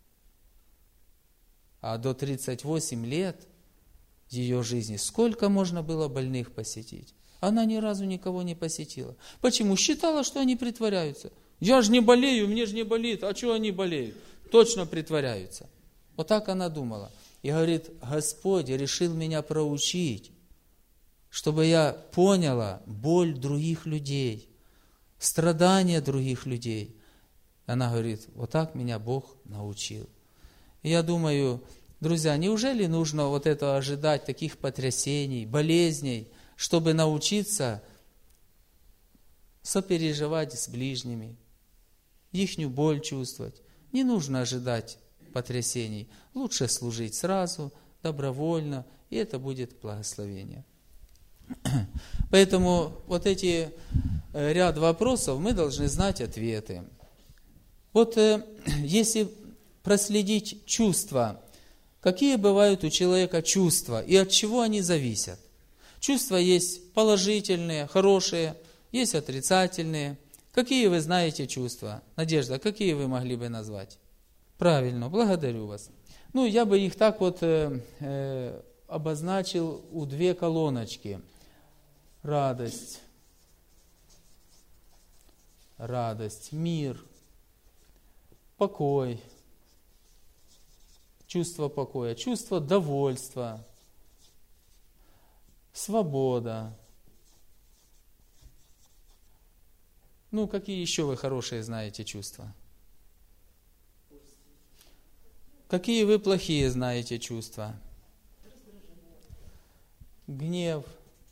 А до тридцати восьми лет ее жизни сколько можно было больных посетить? Она ни разу никого не посетила. Почему? Считала, что они притворяются. Я же не болею, мне же не болит. А что они болеют? Точно притворяются. Вот так она думала. И говорит, Господь решил меня проучить, чтобы я поняла боль других людей, страдания других людей. Она говорит, вот так меня Бог научил. И я думаю, друзья, неужели нужно вот это ожидать, таких потрясений, болезней, чтобы научиться сопереживать с ближними, ихнюю боль чувствовать? Не нужно ожидать потрясений. Лучше служить сразу, добровольно, и это будет благословение. Поэтому вот эти ряд вопросов мы должны знать ответы. Вот если проследить чувства, какие бывают у человека чувства и от чего они зависят? Чувства есть положительные, хорошие, есть отрицательные. Какие вы знаете чувства? Надежда, какие вы могли бы назвать? Правильно, благодарю вас. Ну, я бы их так вот э, э, обозначил у две колоночки. Радость, радость, мир, покой, чувство покоя, чувство довольства, свобода. Ну, какие еще вы хорошие знаете чувства? Какие вы плохие знаете чувства? Гнев,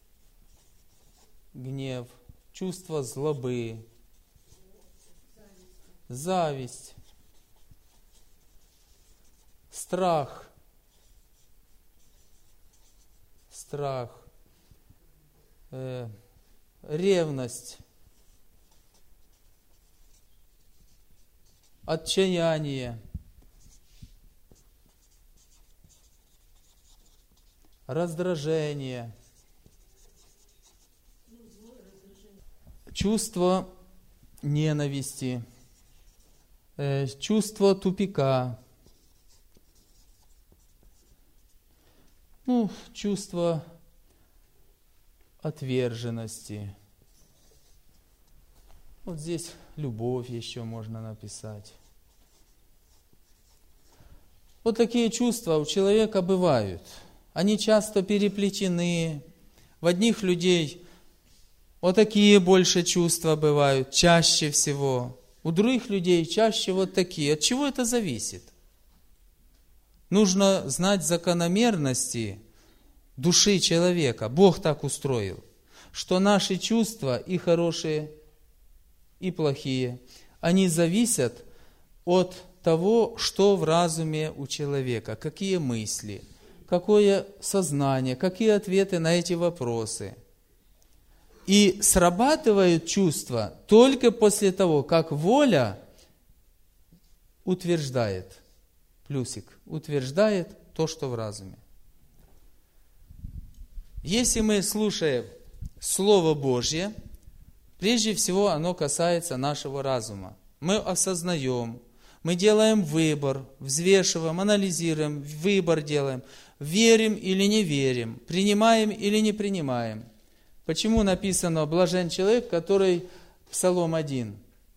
гнев, чувство злобы, зависть, страх, страх, э, ревность, отчаяние, раздражение, чувство ненависти, э, чувство тупика, ну, чувство отверженности. Вот здесь любовь еще можно написать. Вот такие чувства у человека бывают. Они часто переплетены. В одних людей вот такие больше чувства бывают, чаще всего. У других людей чаще вот такие. От чего это зависит? Нужно знать закономерности души человека. Бог так устроил, что наши чувства, и хорошие, и плохие, они зависят от того, что в разуме у человека, какие мысли, какое сознание, какие ответы на эти вопросы. И срабатывают чувства только после того, как воля утверждает, плюсик, утверждает то, что в разуме. Если мы слушаем Слово Божье, прежде всего оно касается нашего разума. Мы осознаем, мы делаем выбор, взвешиваем, анализируем, выбор делаем, верим или не верим, принимаем или не принимаем. Почему написано «блажен человек, который...» Псалом один.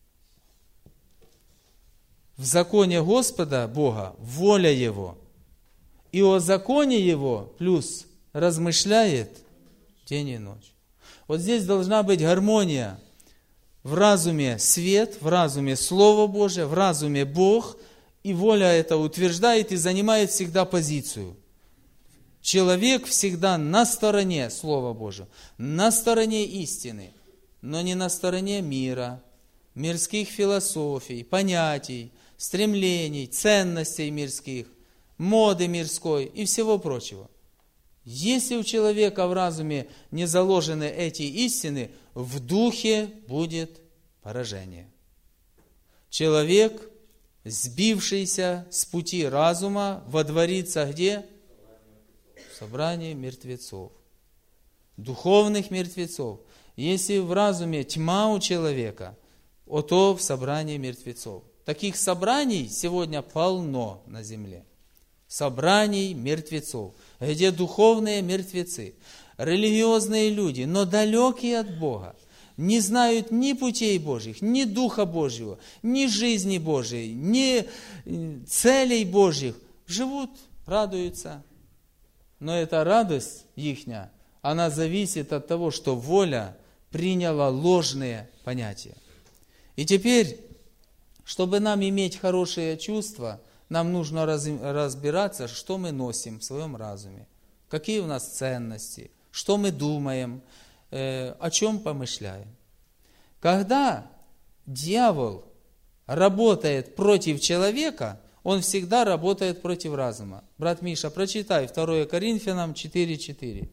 В законе Господа, Бога, воля Его. И о законе Его, плюс, размышляет день и ночь. Вот здесь должна быть гармония В разуме свет, в разуме Слово Божие, в разуме Бог, и воля это утверждает и занимает всегда позицию. Человек всегда на стороне Слова Божьего, на стороне истины, но не на стороне мира, мирских философий, понятий, стремлений, ценностей мирских, моды мирской и всего прочего. Если у человека в разуме не заложены эти истины, в духе будет поражение. Человек, сбившийся с пути разума, водворится где? В собрании мертвецов. Духовных мертвецов. Если в разуме тьма у человека, то в собрании мертвецов. Таких собраний сегодня полно на земле. Собраний мертвецов, где духовные мертвецы, религиозные люди, но далекие от Бога, не знают ни путей Божьих, ни Духа Божьего, ни жизни Божьей, ни целей Божьих, живут, радуются. Но эта радость ихня, она зависит от того, что воля приняла ложные понятия. И теперь, чтобы нам иметь хорошие чувства, нам нужно разбираться, что мы носим в своем разуме, какие у нас ценности, что мы думаем, о чем помышляем. Когда дьявол работает против человека, он всегда работает против разума. Брат Миша, прочитай второе Коринфянам четыре четыре.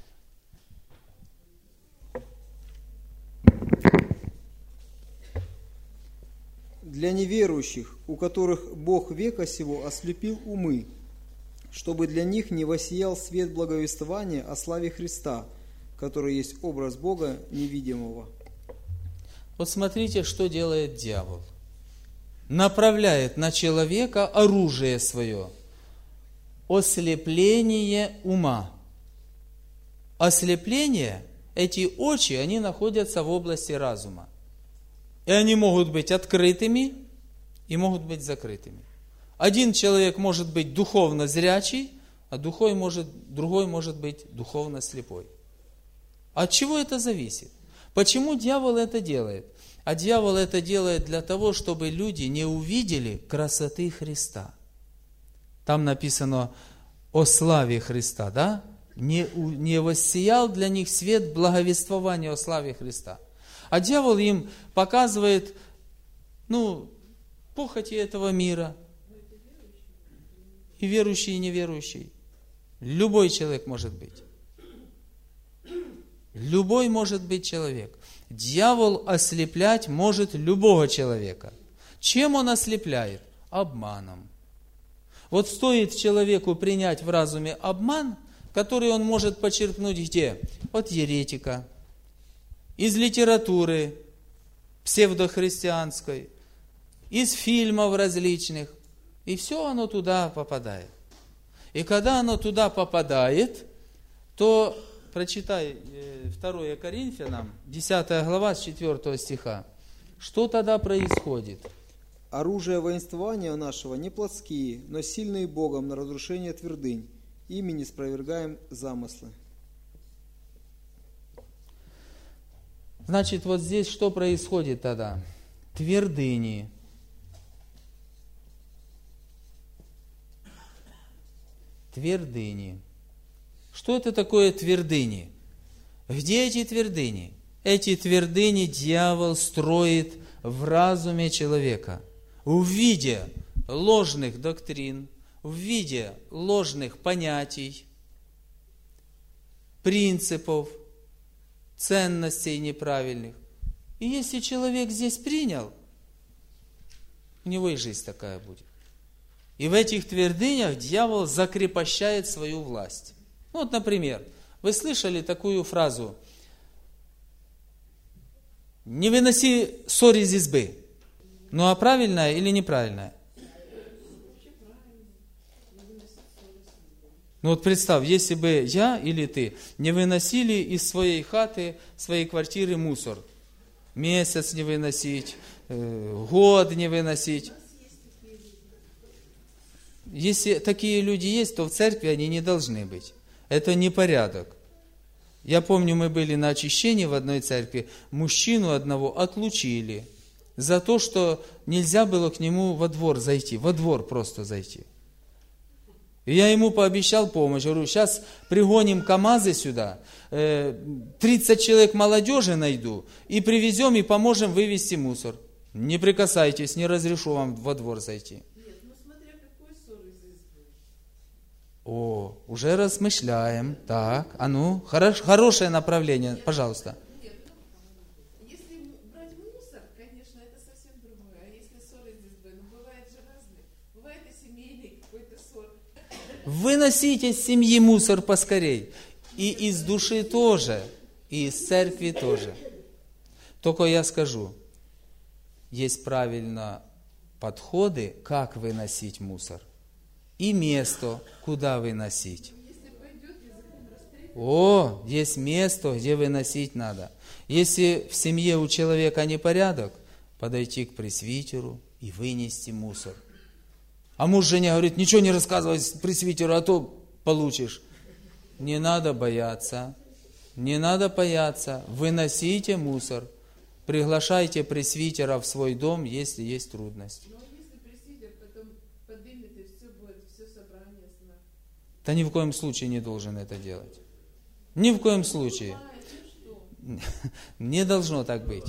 Для неверующих, у которых Бог века сего ослепил умы, чтобы для них не воссиял свет благовествования о славе Христа, который есть образ Бога невидимого. Вот смотрите, что делает дьявол. Направляет на человека оружие свое. Ослепление ума. Ослепление, эти очи, они находятся в области разума. И они могут быть открытыми и могут быть закрытыми. Один человек может быть духовно зрячий, а другой может, другой может быть духовно слепой. От чего это зависит? Почему дьявол это делает? А дьявол это делает для того, чтобы люди не увидели красоты Христа. Там написано о славе Христа, да? Не, не воссиял для них свет благовествования о славе Христа. А дьявол им показывает, ну, похоти этого мира. И верующий, и неверующий. Любой человек может быть. Любой может быть человек. Дьявол ослеплять может любого человека. Чем он ослепляет? Обманом. Вот стоит человеку принять в разуме обман, который он может почерпнуть где? От еретика, из литературы псевдохристианской, из фильмов различных. И все оно туда попадает. И когда оно туда попадает, то, прочитай второе Коринфянам, десятая глава, с четвёртого стиха. Что тогда происходит? Оружие воинствования нашего не плотские, но сильные Богом на разрушение твердынь. Ими не спровергаем замыслы. Значит, вот здесь что происходит тогда? Твердыни. Твердыни. Что это такое твердыни? Где эти твердыни? Эти твердыни дьявол строит в разуме человека, в виде ложных доктрин, в виде ложных понятий, принципов, ценностей неправильных. И если человек здесь принял, у него и жизнь такая будет. И в этих твердынях дьявол закрепощает свою власть. Ну, вот, например, вы слышали такую фразу: «Не выноси ссор из избы». Ну, а правильная или неправильная? Ну вот представь, если бы я или ты не выносили из своей хаты, своей квартиры мусор. Месяц не выносить, год не выносить. Если такие люди есть, то в церкви они не должны быть. Это не порядок. Я помню, мы были на очищении в одной церкви, мужчину одного отлучили за то, что нельзя было к нему во двор зайти, во двор просто зайти. И я ему пообещал помощь, говорю, сейчас пригоним КАМАЗы сюда, тридцать человек молодежи найду, и привезем, и поможем вывести мусор. Не прикасайтесь, не разрешу вам во двор зайти. Нет, ну смотря какой ссор из избы. О, уже размышляем. Так, а ну, хорош, хорошее направление, пожалуйста. Нет, ну, если брать мусор, конечно, это совсем другое. А если ссор из избы, ну бывает же разные. Бывает и семейный какой-то ссор. Выносите из семьи мусор поскорей. И из души тоже, и из церкви тоже. Только я скажу, есть правильно подходы, как выносить мусор. И место, куда выносить. О, есть место, где выносить надо. Если в семье у человека непорядок, подойти к пресвитеру и вынести мусор. А муж жене говорит, ничего не рассказывай пресвитеру, а то получишь. Не надо бояться, не надо бояться, выносите мусор. Приглашайте пресвитера в свой дом, если есть трудность. Ну, а если пресвитер потом поднимет, и все будет, все собрание знает. Да ни в коем случае не должен это делать. Ни в коем случае. Не должно так быть.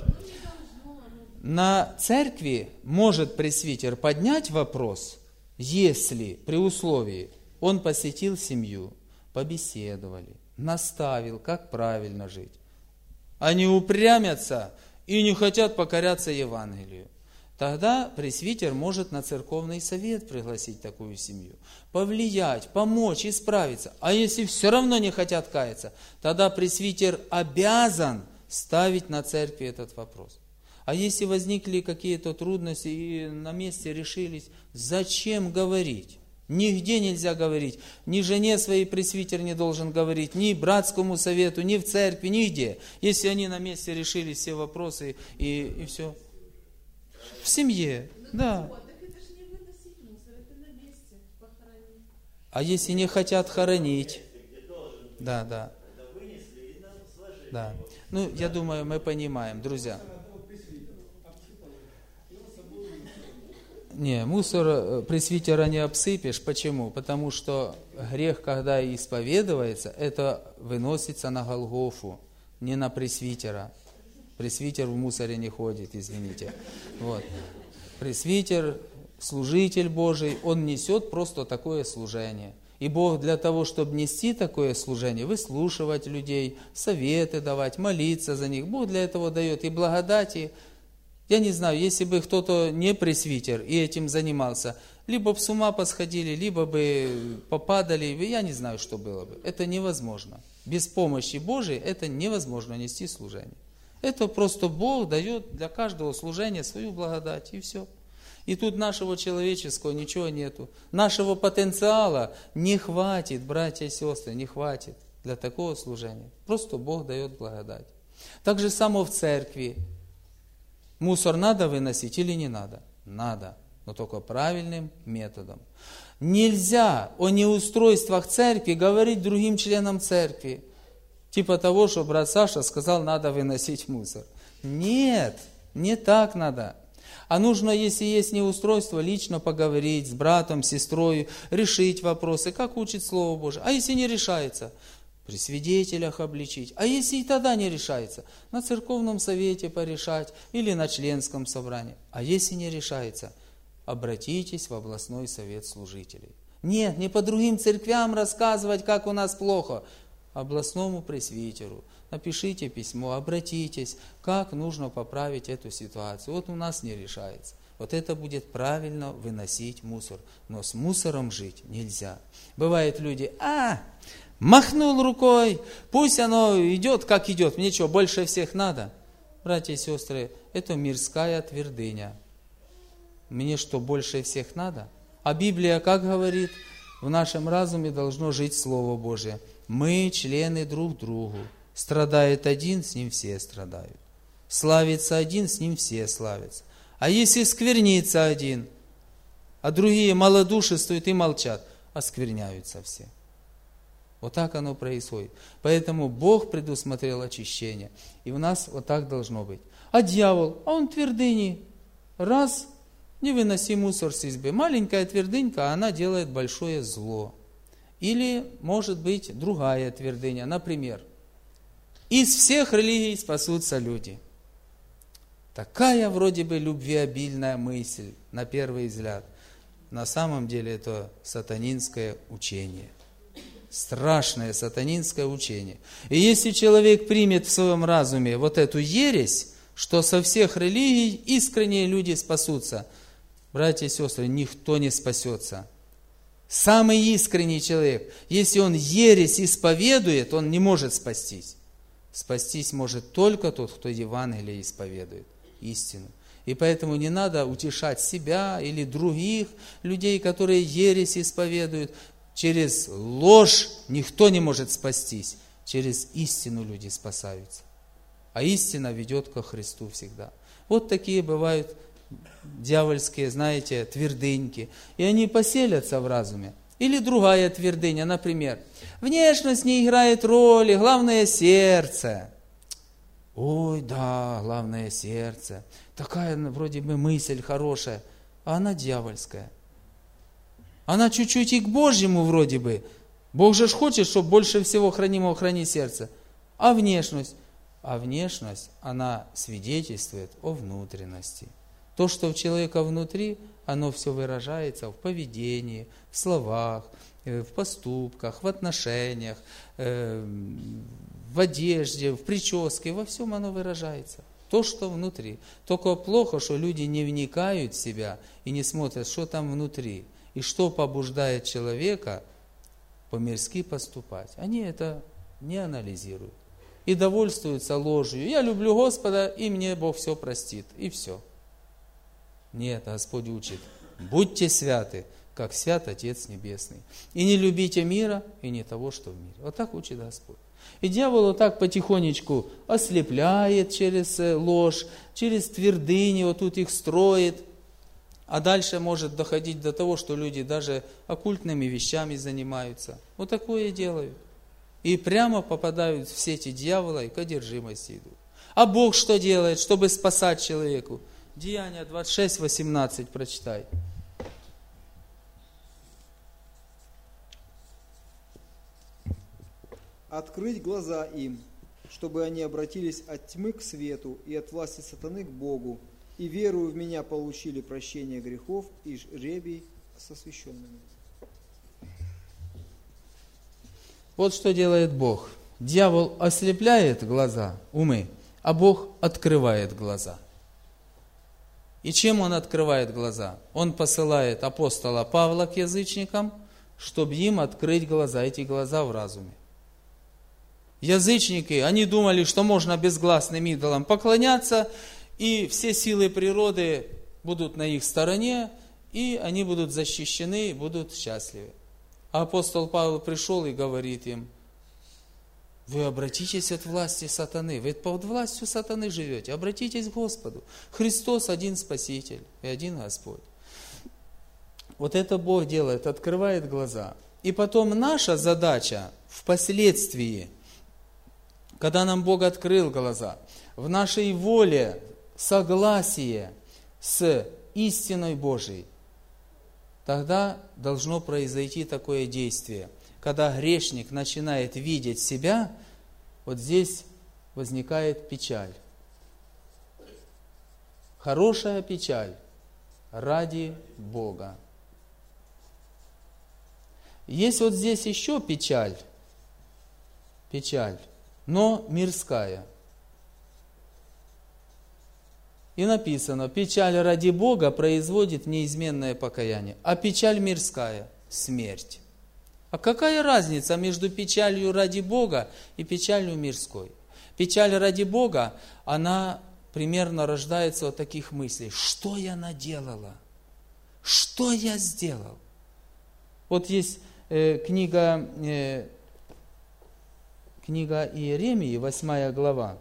На церкви может пресвитер поднять вопрос, если при условии он посетил семью, побеседовали, наставил, как правильно жить. Они упрямятся и не хотят покоряться Евангелию. Тогда пресвитер может на церковный совет пригласить такую семью, повлиять, помочь, исправиться. А если все равно не хотят каяться, тогда пресвитер обязан ставить на церкви этот вопрос. А если возникли какие-то трудности и на месте решились, зачем говорить? Нигде нельзя говорить, ни жене своей пресвитер не должен говорить, ни братскому совету, ни в церкви, нигде. Если они на месте решили все вопросы и, и все. В семье, да. Вот, так это же не выносить мусор, это на месте похоронить. А если не хотят хоронить? Да, да. Да. Ну, я думаю, мы понимаем, друзья. Не, мусор пресвитера не обсыпешь. Почему? Потому что грех, когда исповедуется, это выносится на Голгофу, не на пресвитера. Пресвитер в мусоре не ходит, извините. Вот. Пресвитер, служитель Божий, он несет просто такое служение. И Бог для того, чтобы нести такое служение, выслушивать людей, советы давать, молиться за них, Бог для этого дает и благодати. Я не знаю, если бы кто-то не пресвитер и этим занимался, либо бы с ума посходили, либо бы попадали, я не знаю, что было бы. Это невозможно. Без помощи Божией это невозможно нести служение. Это просто Бог дает для каждого служения свою благодать, и все. И тут нашего человеческого ничего нету. Нашего потенциала не хватит, братья и сестры, не хватит для такого служения. Просто Бог дает благодать. Так же само в церкви. Мусор надо выносить или не надо? Надо, но только правильным методом. Нельзя о неустройствах церкви говорить другим членам церкви. Типа того, что брат Саша сказал, надо выносить мусор. Нет, не так надо. А нужно, если есть неустройство, лично поговорить с братом, сестрой, решить вопросы, как учит Слово Божие. А если не решается? При свидетелях обличить. А если и тогда не решается? На церковном совете порешать или на членском собрании. А если не решается? Обратитесь в областной совет служителей. Нет, не по другим церквям рассказывать, как у нас плохо. Областному пресвитеру. Напишите письмо, обратитесь, как нужно поправить эту ситуацию. Вот у нас не решается. Вот это будет правильно выносить мусор. Но с мусором жить нельзя. Бывают люди, а, махнул рукой, пусть оно идет, как идет. Мне что, больше всех надо? Братья и сестры, это мирская твердыня. Мне что, больше всех надо? А Библия как говорит? В нашем разуме должно жить Слово Божие. Мы члены друг другу. Страдает один, с ним все страдают. Славится один, с ним все славятся. А если сквернится один, а другие малодушествуют и молчат, оскверняются все. Вот так оно происходит. Поэтому Бог предусмотрел очищение. И у нас вот так должно быть. А дьявол, а он твердыни. Раз, не выноси мусор с избы. Маленькая твердынька, а она делает большое зло. Или, может быть, другая твердыня. Например, из всех религий спасутся люди. Такая вроде бы любвеобильная мысль, на первый взгляд. На самом деле это сатанинское учение. Страшное сатанинское учение. И если человек примет в своем разуме вот эту ересь, что со всех религий искренние люди спасутся, братья и сестры, никто не спасется. Самый искренний человек, если он ересь исповедует, он не может спастись. Спастись может только тот, кто Евангелие исповедует, истину. И поэтому не надо утешать себя или других людей, которые ересь исповедуют. Через ложь никто не может спастись. Через истину люди спасаются. А истина ведет ко Христу всегда. Вот такие бывают дьявольские, знаете, твердыньки. И они поселятся в разуме. Или другая твердыня, например. Внешность не играет роли, главное сердце. Ой, да, главное сердце. Такая вроде бы мысль хорошая, а она дьявольская. Она чуть-чуть и к Божьему вроде бы. Бог же хочет, чтобы больше всего хранимого храни сердце. А внешность? А внешность, она свидетельствует о внутренности. То, что у человека внутри, оно все выражается в поведении, в словах, в поступках, в отношениях, в одежде, в прическе, во всем оно выражается. То, что внутри. Только плохо, что люди не вникают в себя и не смотрят, что там внутри. И что побуждает человека по-мирски поступать. Они это не анализируют. И довольствуются ложью. Я люблю Господа, и мне Бог все простит. И все. Нет, Господь учит. Будьте святы, как свят Отец Небесный. И не любите мира, и не того, что в мире. Вот так учит Господь. И дьявол вот так потихонечку ослепляет через ложь, через твердыни, вот тут их строит. А дальше может доходить до того, что люди даже оккультными вещами занимаются. Вот такое делают. И прямо попадают в сети дьявола и к одержимости идут. А Бог что делает, чтобы спасать человеку? Деяния двадцать шесть восемнадцать прочитай. Открыть глаза им, чтобы они обратились от тьмы к свету и от власти сатаны к Богу, и верую в меня получили прощение грехов и жребий с освященными. Вот что делает Бог. Дьявол ослепляет глаза, умы, а Бог открывает глаза. И чем он открывает глаза? Он посылает апостола Павла к язычникам, чтобы им открыть глаза, эти глаза в разуме. Язычники, они думали, что можно безгласным идолам поклоняться, и все силы природы будут на их стороне, и они будут защищены, будут счастливы. А апостол Павел пришел и говорит им: вы обратитесь от власти сатаны, вы под властью сатаны живете, обратитесь к Господу. Христос один Спаситель и один Господь. Вот это Бог делает, открывает глаза. И потом наша задача впоследствии, когда нам Бог открыл глаза, в нашей воле согласие с истиной Божией, тогда должно произойти такое действие. Когда грешник начинает видеть себя, вот здесь возникает печаль. Хорошая печаль ради Бога. Есть вот здесь еще печаль, печаль, но мирская. И написано: печаль ради Бога производит неизменное покаяние, а печаль мирская – смерть. А какая разница между печалью ради Бога и печалью мирской? Печаль ради Бога, она примерно рождается от таких мыслей: что я наделала? Что я сделал? Вот есть э, книга, э, книга Иеремии, восьмая глава.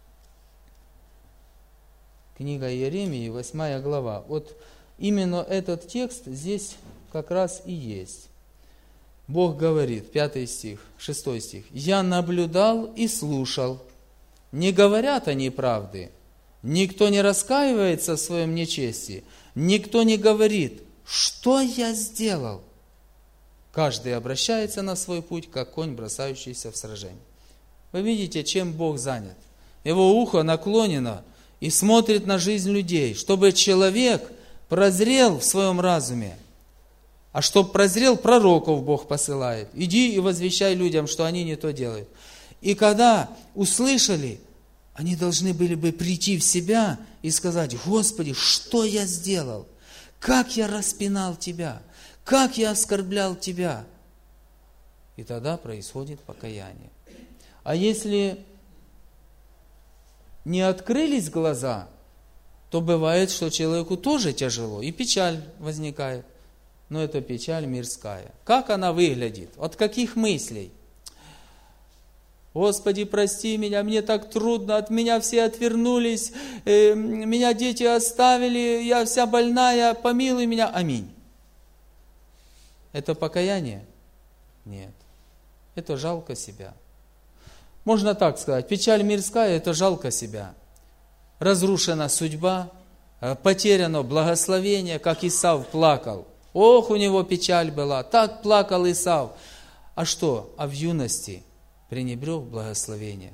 Книга Иеремии, восьмая глава. Вот именно этот текст здесь как раз и есть. Бог говорит, пятый стих, шестой стих. «Я наблюдал и слушал. Не говорят они правды. Никто не раскаивается в своем нечестии. Никто не говорит, что я сделал». Каждый обращается на свой путь, как конь, бросающийся в сражение. Вы видите, чем Бог занят? Его ухо наклонено и смотрит на жизнь людей, чтобы человек прозрел в своем разуме. А чтоб прозрел, пророков Бог посылает. Иди и возвещай людям, что они не то делают. И когда услышали, они должны были бы прийти в себя и сказать: Господи, что я сделал? Как я распинал Тебя? Как я оскорблял Тебя? И тогда происходит покаяние. А если не открылись глаза, то бывает, что человеку тоже тяжело, и печаль возникает. Но это печаль мирская. Как она выглядит? От каких мыслей? Господи, прости меня, мне так трудно, от меня все отвернулись, э, меня дети оставили, я вся больная, помилуй меня, аминь. Это покаяние? Нет. Это жалко себя. Можно так сказать, печаль мирская – это жалко себя. Разрушена судьба, потеряно благословение, как Исав плакал. Ох, у него печаль была, так плакал Исав. А что? А в юности пренебрег благословение.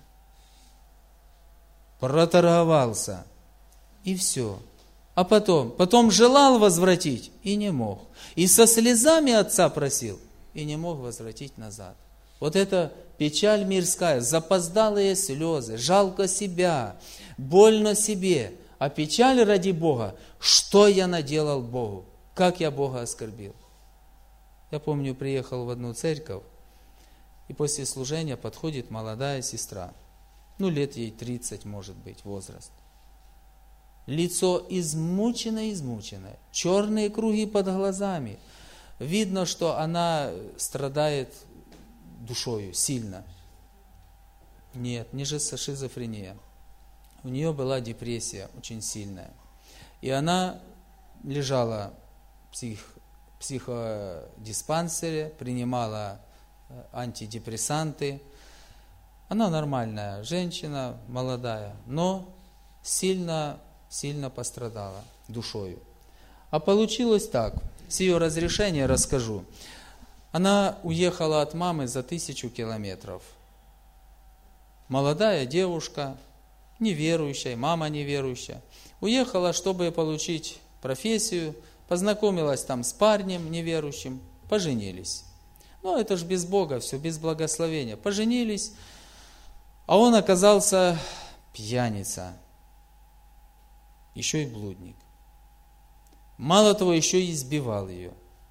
Проторговался. И все. А потом, потом желал возвратить и не мог. И со слезами отца просил и не мог возвратить назад. Вот это печаль мирская, запоздалые слезы, жалко себя, больно себе. А печаль ради Бога, что я наделал Богу, как я Бога оскорбил. Я помню, приехал в одну церковь, и после служения подходит молодая сестра. Ну, лет ей тридцать, может быть, возраст. Лицо измученное-измученное, черные круги под глазами. Видно, что она страдает душою сильно. Нет, не же шизофрения. У нее была депрессия очень сильная. И она лежала в псих, психодиспансере, принимала антидепрессанты. Она нормальная женщина, молодая, но сильно, сильно пострадала душою. А получилось так, с ее разрешения расскажу. Она уехала от мамы за тысячу километров. Молодая девушка, неверующая, мама неверующая. Уехала, чтобы получить профессию, познакомилась там с парнем неверующим, поженились. Ну, это же без Бога, все без благословения. Поженились, а он оказался пьяница, еще и блудник. Мало того, еще и избивал ее.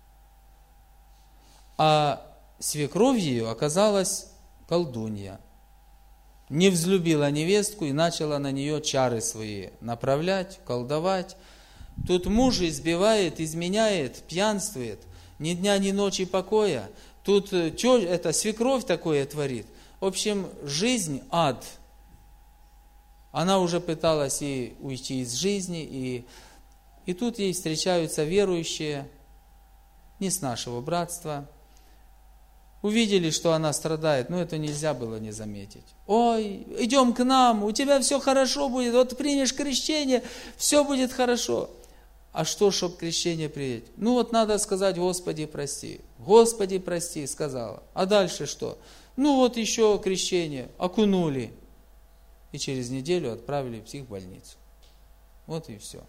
А свекровь ее оказалась колдунья. Не взлюбила невестку и начала на нее чары свои направлять, колдовать. Тут муж избивает, изменяет, пьянствует, ни дня, ни ночи покоя. Тут тё, это свекровь такое творит. В общем, жизнь ад. Она уже пыталась и уйти из жизни, и, и тут ей встречаются верующие, не с нашего братства. Увидели, что она страдает, но это нельзя было не заметить. Ой, идем к нам, у тебя все хорошо будет, вот примешь крещение, все будет хорошо. А что, чтобы крещение принять? Ну вот надо сказать: Господи, прости. Господи, прости, сказала. А дальше что? Ну вот еще крещение, окунули. И через неделю отправили в психбольницу. Вот и все.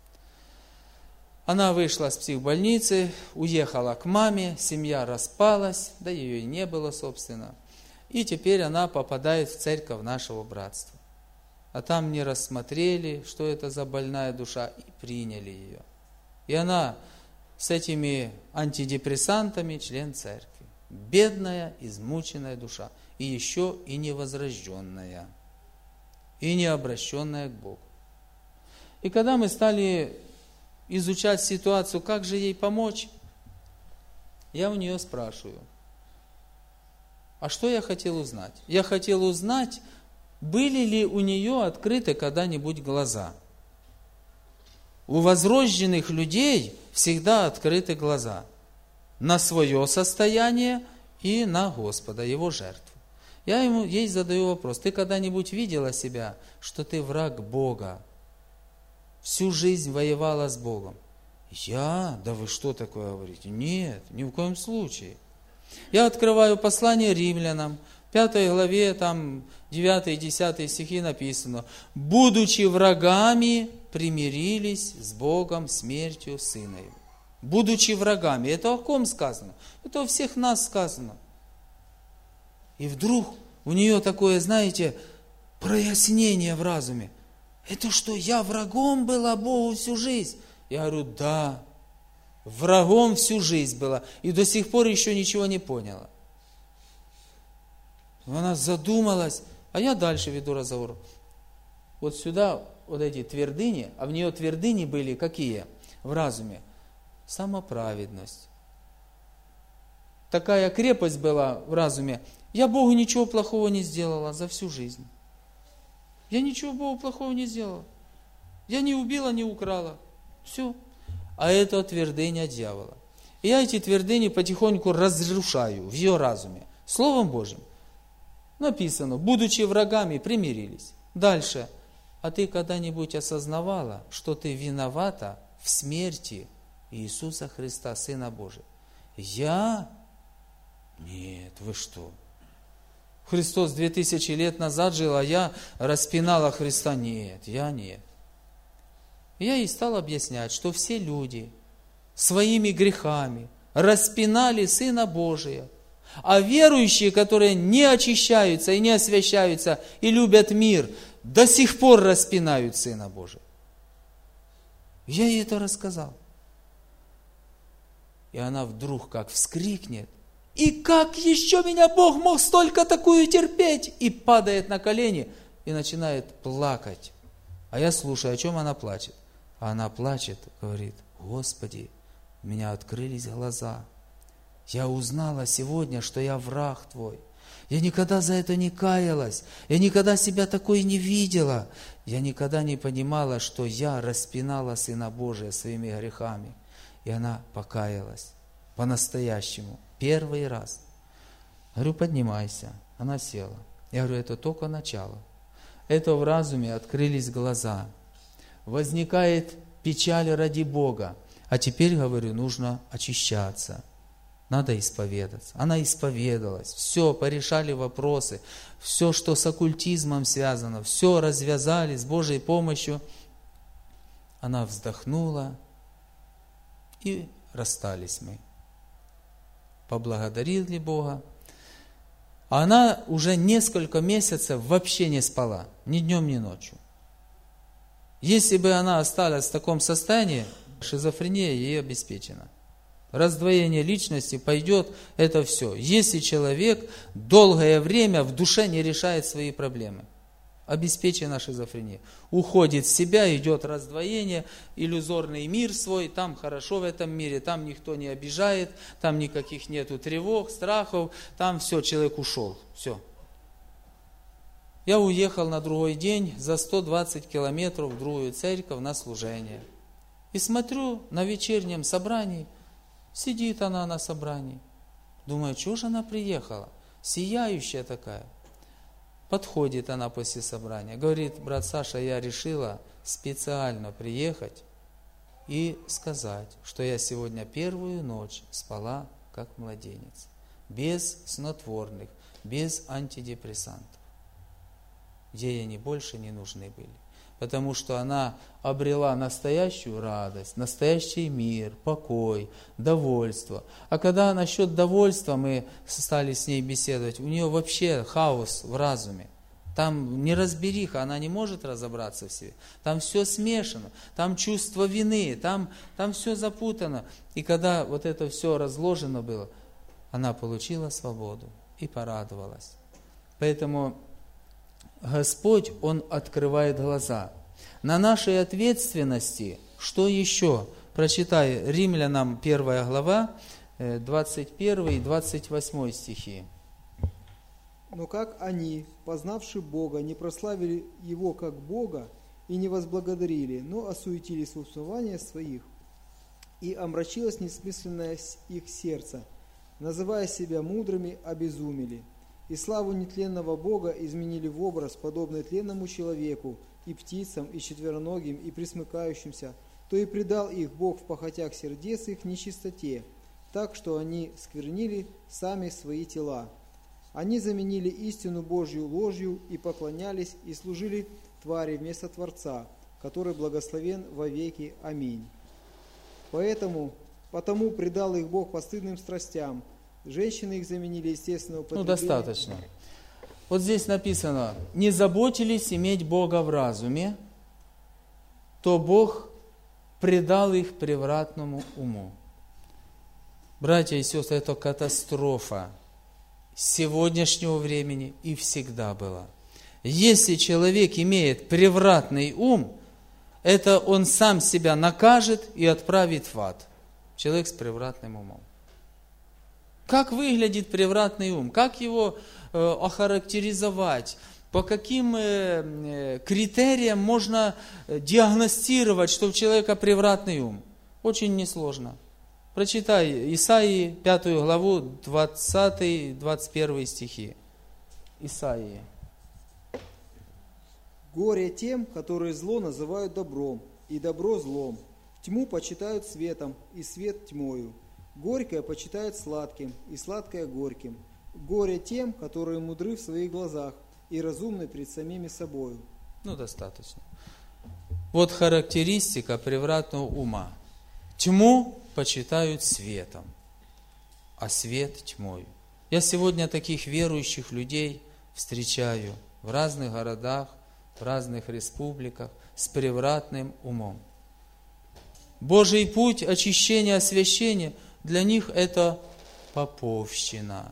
Она вышла с психбольницы, уехала к маме, семья распалась, да ее и не было, собственно. И теперь она попадает в церковь нашего братства. А там не рассмотрели, что это за больная душа, и приняли ее. И она с этими антидепрессантами член церкви. Бедная, измученная душа. И еще и невозрожденная. И не обращенная к Богу. И когда мы стали изучать ситуацию, как же ей помочь, я у нее спрашиваю: а что я хотел узнать? Я хотел узнать, были ли у нее открыты когда-нибудь глаза. У возрожденных людей всегда открыты глаза. на свое состояние и на Господа, Его жертву. Я ему ей задаю вопрос: ты когда-нибудь видела себя, что ты враг Бога? Всю жизнь воевала с Богом. Я? Да вы что такое говорите? Нет, ни в коем случае. Я открываю послание римлянам, в пятой главе, там девятый и десятый стихи написано: будучи врагами, примирились с Богом смертью Сына Его. Будучи врагами. Это о ком сказано? Это о всех нас сказано. И вдруг у нее такое, знаете, прояснение в разуме. Это что, я врагом была Богу всю жизнь? Я говорю: да, врагом всю жизнь была. И до сих пор еще ничего не поняла. Она задумалась, а я дальше веду разговор. Вот сюда вот эти твердыни, а в нее твердыни были какие в разуме? Самоправедность. Такая крепость была в разуме. Я Богу ничего плохого не сделала за всю жизнь. Я ничего Богу плохого не сделала. Я не убила, не украла. Все. А это твердыня дьявола. И я эти твердыни потихоньку разрушаю в ее разуме. Словом Божьим. Написано: будучи врагами, примирились. Дальше. А ты когда-нибудь осознавала, что ты виновата в смерти Иисуса Христа, Сына Божия? Я? Нет, вы что? Христос две тысячи лет назад жил, а я распинала Христа. Нет, я нет. Я ей стал объяснять, что все люди своими грехами распинали Сына Божия, а верующие, которые не очищаются и не освящаются и любят мир, до сих пор распинают Сына Божия. Я ей это рассказал. И она вдруг как вскрикнет: и как еще меня Бог мог столько такую терпеть? И падает на колени и начинает плакать. А я слушаю, о чем она плачет. А она плачет, говорит: Господи, у меня открылись глаза. Я узнала сегодня, что я враг Твой. Я никогда за это не каялась. Я никогда себя такой не видела. Я никогда не понимала, что я распинала Сына Божия своими грехами. И она покаялась по-настоящему. Первый раз. Говорю: поднимайся. Она села. Я говорю: это только начало. Это в разуме открылись глаза. Возникает печаль ради Бога. А теперь, говорю, нужно очищаться. Надо исповедаться. Она исповедалась. Все, порешали вопросы. Все, что с оккультизмом связано, все развязали с Божьей помощью. Она вздохнула. И расстались мы. Поблагодарили Бога. А она уже несколько месяцев вообще не спала. Ни днем, ни ночью. Если бы она осталась в таком состоянии, шизофрения ей обеспечена. Раздвоение личности пойдет, это все. Если человек долгое время в душе не решает свои проблемы, обеспечена шизофрения. Уходит в себя, идет раздвоение, иллюзорный мир свой, там хорошо в этом мире, там никто не обижает, там никаких нету тревог, страхов, там все, человек ушел, все. Я уехал на другой день за сто двадцать километров в другую церковь на служение. И смотрю, на вечернем собрании, сидит она на собрании. Думаю, чего же она приехала? Сияющая такая. Подходит она после собрания. Говорит: брат Саша, я решила специально приехать и сказать, что я сегодня первую ночь спала как младенец. Без снотворных, без антидепрессантов. Где ей они больше не нужны были. Потому что она обрела настоящую радость, настоящий мир, покой, довольство. А когда насчет довольства мы стали с ней беседовать, у нее вообще хаос в разуме. Там неразбериха, она не может разобраться в себе. Там все смешано, там чувство вины, там, там все запутано. И когда вот это все разложено было, она получила свободу и порадовалась. Поэтому Господь, Он открывает глаза. На нашей ответственности, что еще? Прочитай Римлянам первая глава, двадцать первый и двадцать восьмой стихи. Но как они, познавши Бога, не прославили Его как Бога и не возблагодарили, но осуетились в упования своих и омрачилось несмысленное их сердце, называя себя мудрыми, обезумели. И славу нетленного Бога изменили в образ, подобный тленному человеку, и птицам, и четвероногим, и пресмыкающимся, то и предал их Бог в похотях сердец их нечистоте, так что они сквернили сами свои тела. Они заменили истину Божью ложью и поклонялись, и служили твари вместо Творца, который благословен вовеки. Аминь. Поэтому, потому предал их Бог постыдным страстям. Женщины их заменили естественного употребления. Ну, достаточно. Вот здесь написано: не заботились иметь Бога в разуме, то Бог предал их превратному уму. Братья и сестры, это катастрофа сегодняшнего времени и всегда была. Если человек имеет превратный ум, это он сам себя накажет и отправит в ад. Человек с превратным умом. Как выглядит превратный ум? Как его э, охарактеризовать? По каким э, критериям можно диагностировать, что у человека превратный ум? Очень несложно. Прочитай Исаии, пятую главу, двадцатый-двадцать первый стихи. Исаии. Горе тем, которые зло называют добром, и добро злом. Тьму почитают светом, и свет тьмою. Горькое почитают сладким, и сладкое горьким. Горе тем, которые мудры в своих глазах, и разумны пред самими собою. Ну, достаточно. Вот характеристика превратного ума. Тьму почитают светом, а свет тьмою. Я сегодня таких верующих людей встречаю в разных городах, в разных республиках с превратным умом. Божий путь очищения, освящения для них это поповщина.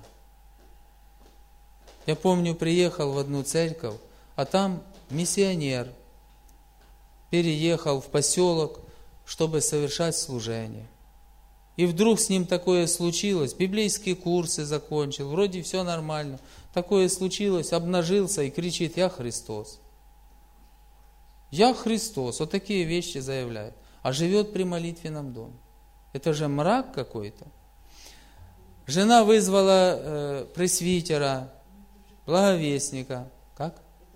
Я помню, приехал в одну церковь, а там миссионер переехал в поселок, чтобы совершать служение. И вдруг с ним такое случилось, библейские курсы закончил, вроде все нормально. Такое случилось, обнажился и кричит: «Я Христос». «Я Христос», вот такие вещи заявляет. А живет при молитвенном доме. Это же мрак какой-то. Жена вызвала э, пресвитера, благовестника. Как?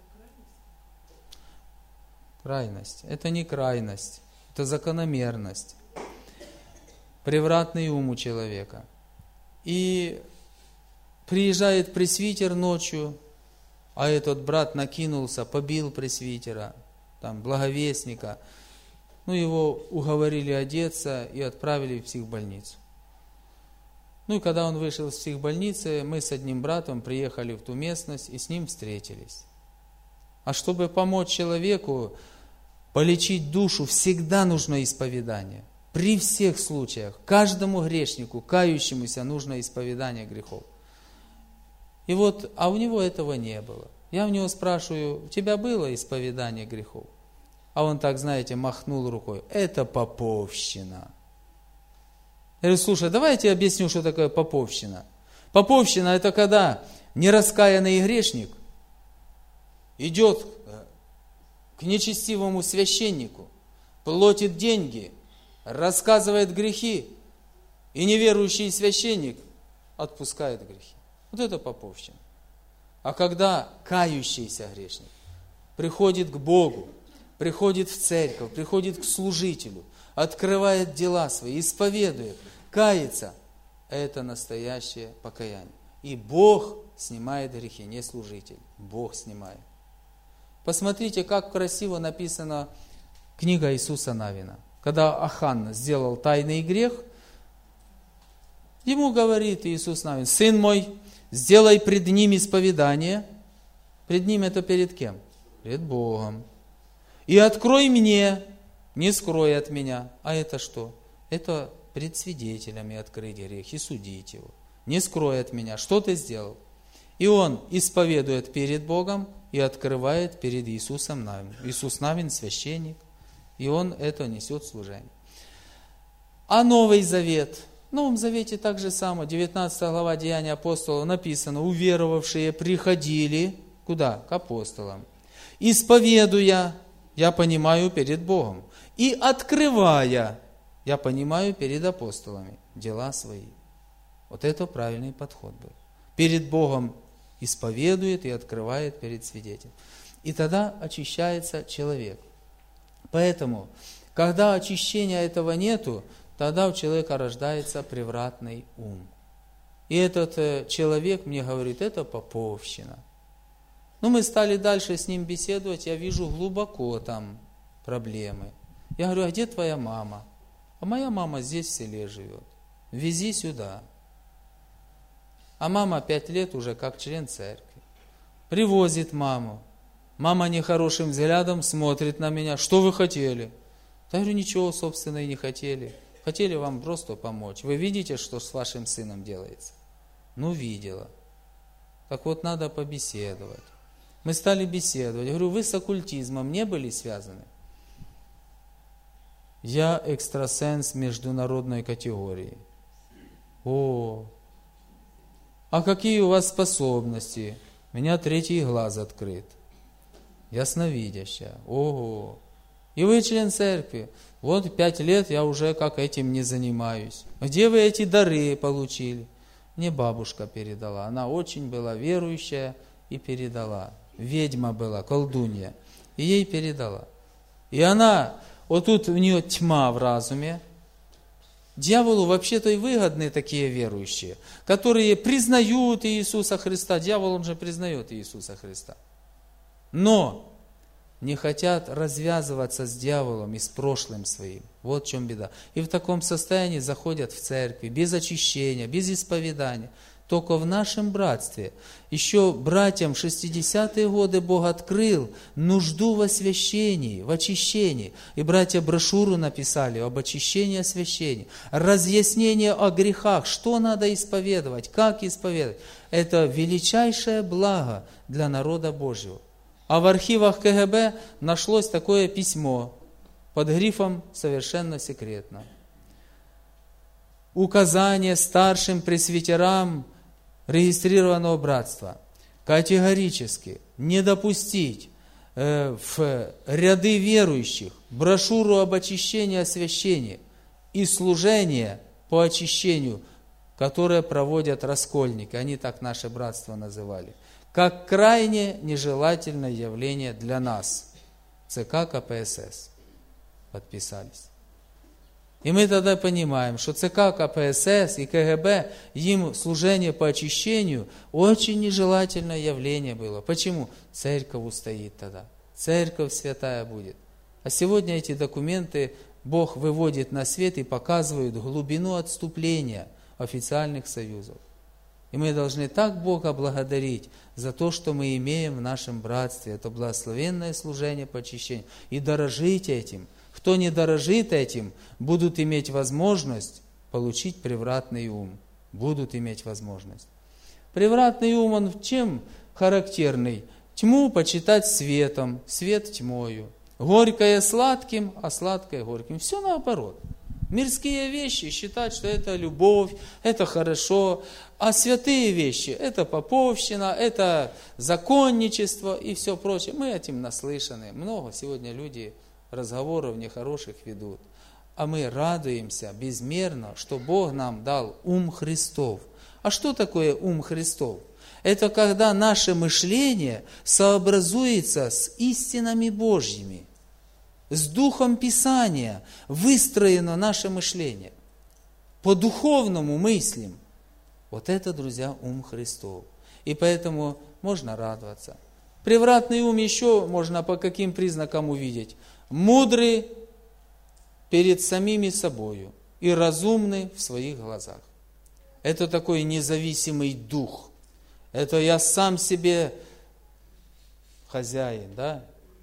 Крайность. Это не крайность, это закономерность. Превратный ум у человека. И приезжает пресвитер ночью, а этот брат накинулся, побил пресвитера, там, благовестника. Ну, его уговорили одеться и отправили в психбольницу. Ну, и когда он вышел из психбольницы, мы с одним братом приехали в ту местность и с ним встретились. А чтобы помочь человеку полечить душу, всегда нужно исповедание. При всех случаях, каждому грешнику, кающемуся, нужно исповедание грехов. И вот, а у него этого не было. Я у него спрашиваю: у тебя было исповедание грехов? А он так, знаете, махнул рукой: это поповщина. Я говорю: слушай, давай я тебе объясню, что такое поповщина. Поповщина – это когда нераскаянный грешник идет к нечестивому священнику, платит деньги, рассказывает грехи, и неверующий священник отпускает грехи. Вот это поповщина. А когда кающийся грешник приходит к Богу, приходит в церковь, приходит к служителю, открывает дела свои, исповедует, кается, это настоящее покаяние. И Бог снимает грехи, не служитель. Бог снимает. Посмотрите, как красиво написана книга Иисуса Навина. Когда Ахан сделал тайный грех, ему говорит Иисус Навин: сын мой, сделай пред ним исповедание. Пред ним это перед кем? Пред Богом. И открой мне, не скрой от меня. А это что? Это пред свидетелями открыть грех и судить его. Не скрой от меня. Что ты сделал? И он исповедует перед Богом и открывает перед Иисусом Навином. Иисус Навин священник, и он это несет в служение. А Новый Завет? В Новом Завете так же самое. девятнадцатая глава Деяния апостолов написано: уверовавшие приходили куда? К апостолам. Исповедуя, я понимаю, перед Богом, и открывая Я понимаю перед апостолами дела свои. Вот это правильный подход был. Перед Богом исповедует и открывает перед свидетелем. И тогда очищается человек. Поэтому, когда очищения этого нету, тогда у человека рождается превратный ум. И этот э, человек мне говорит, это поповщина. Ну, мы стали дальше с ним беседовать, я вижу глубоко там проблемы. Я говорю, а где твоя мама? А моя мама здесь в селе живет. Вези сюда. А мама пять лет уже как член церкви. Привозит маму. Мама нехорошим взглядом смотрит на меня. Что вы хотели? Я говорю, ничего, собственно, и не хотели. Хотели вам просто помочь. Вы видите, что с вашим сыном делается? Ну, видела. Так вот, надо побеседовать. Мы стали беседовать. Я говорю, вы с оккультизмом не были связаны? Я экстрасенс международной категории. О, а какие у вас способности? У меня третий глаз открыт. Ясновидящая. Ого. И вы член церкви. Вот пять лет я уже как этим не занимаюсь. Где вы эти дары получили? Мне бабушка передала. Она очень была верующая и передала. Ведьма была, колдунья. И ей передала. И она, вот тут у нее тьма в разуме. Дьяволу вообще-то и выгодны такие верующие, которые признают Иисуса Христа. Дьявол, он же признает Иисуса Христа. Но не хотят развязываться с дьяволом и с прошлым своим. Вот в чем беда. И в таком состоянии заходят в церкви, без очищения, без исповедания. Только в нашем братстве, еще братьям в шестидесятые годы Бог открыл нужду в освящении, в очищении. И братья брошюру написали об очищении и освящении. Разъяснение о грехах, что надо исповедовать, как исповедовать. Это величайшее благо для народа Божьего. А в архивах ка гэ бэ нашлось такое письмо под грифом «Совершенно секретно». Указание старшим пресвитерам регистрированного братства категорически не допустить э, в ряды верующих брошюру об очищении и освящении и служение по очищению, которое проводят раскольники, они так наше братство называли, как крайне нежелательное явление для нас. ЦК ка пэ эс эс подписались. И мы тогда понимаем, что ЦК ка пэ эс эс и ка гэ бэ, им служение по очищению очень нежелательное явление было. Почему? Церковь устоит тогда. Церковь святая будет. А сегодня эти документы Бог выводит на свет и показывает глубину отступления официальных союзов. И мы должны так Бога благодарить за то, что мы имеем в нашем братстве. Это благословенное служение по очищению. И дорожить этим. Кто не дорожит этим, будут иметь возможность получить превратный ум. Будут иметь возможность. Превратный ум, он чем характерный? Тьму почитать светом, свет тьмою. Горькое сладким, а сладкое горьким. Все наоборот. Мирские вещи считать, что это любовь, это хорошо, а святые вещи, это поповщина, это законничество и все прочее. Мы этим наслышаны. Много сегодня люди разговоров нехороших ведут. А мы радуемся безмерно, что Бог нам дал ум Христов. А что такое ум Христов? Это когда наше мышление сообразуется с истинами Божьими. С Духом Писания выстроено наше мышление. По-духовному мыслим. Вот это, друзья, ум Христов. И поэтому можно радоваться. Превратный ум еще можно по каким признакам увидеть? Мудрый перед самими собою и разумный в своих глазах. Это такой независимый дух. Это я сам себе хозяин, да?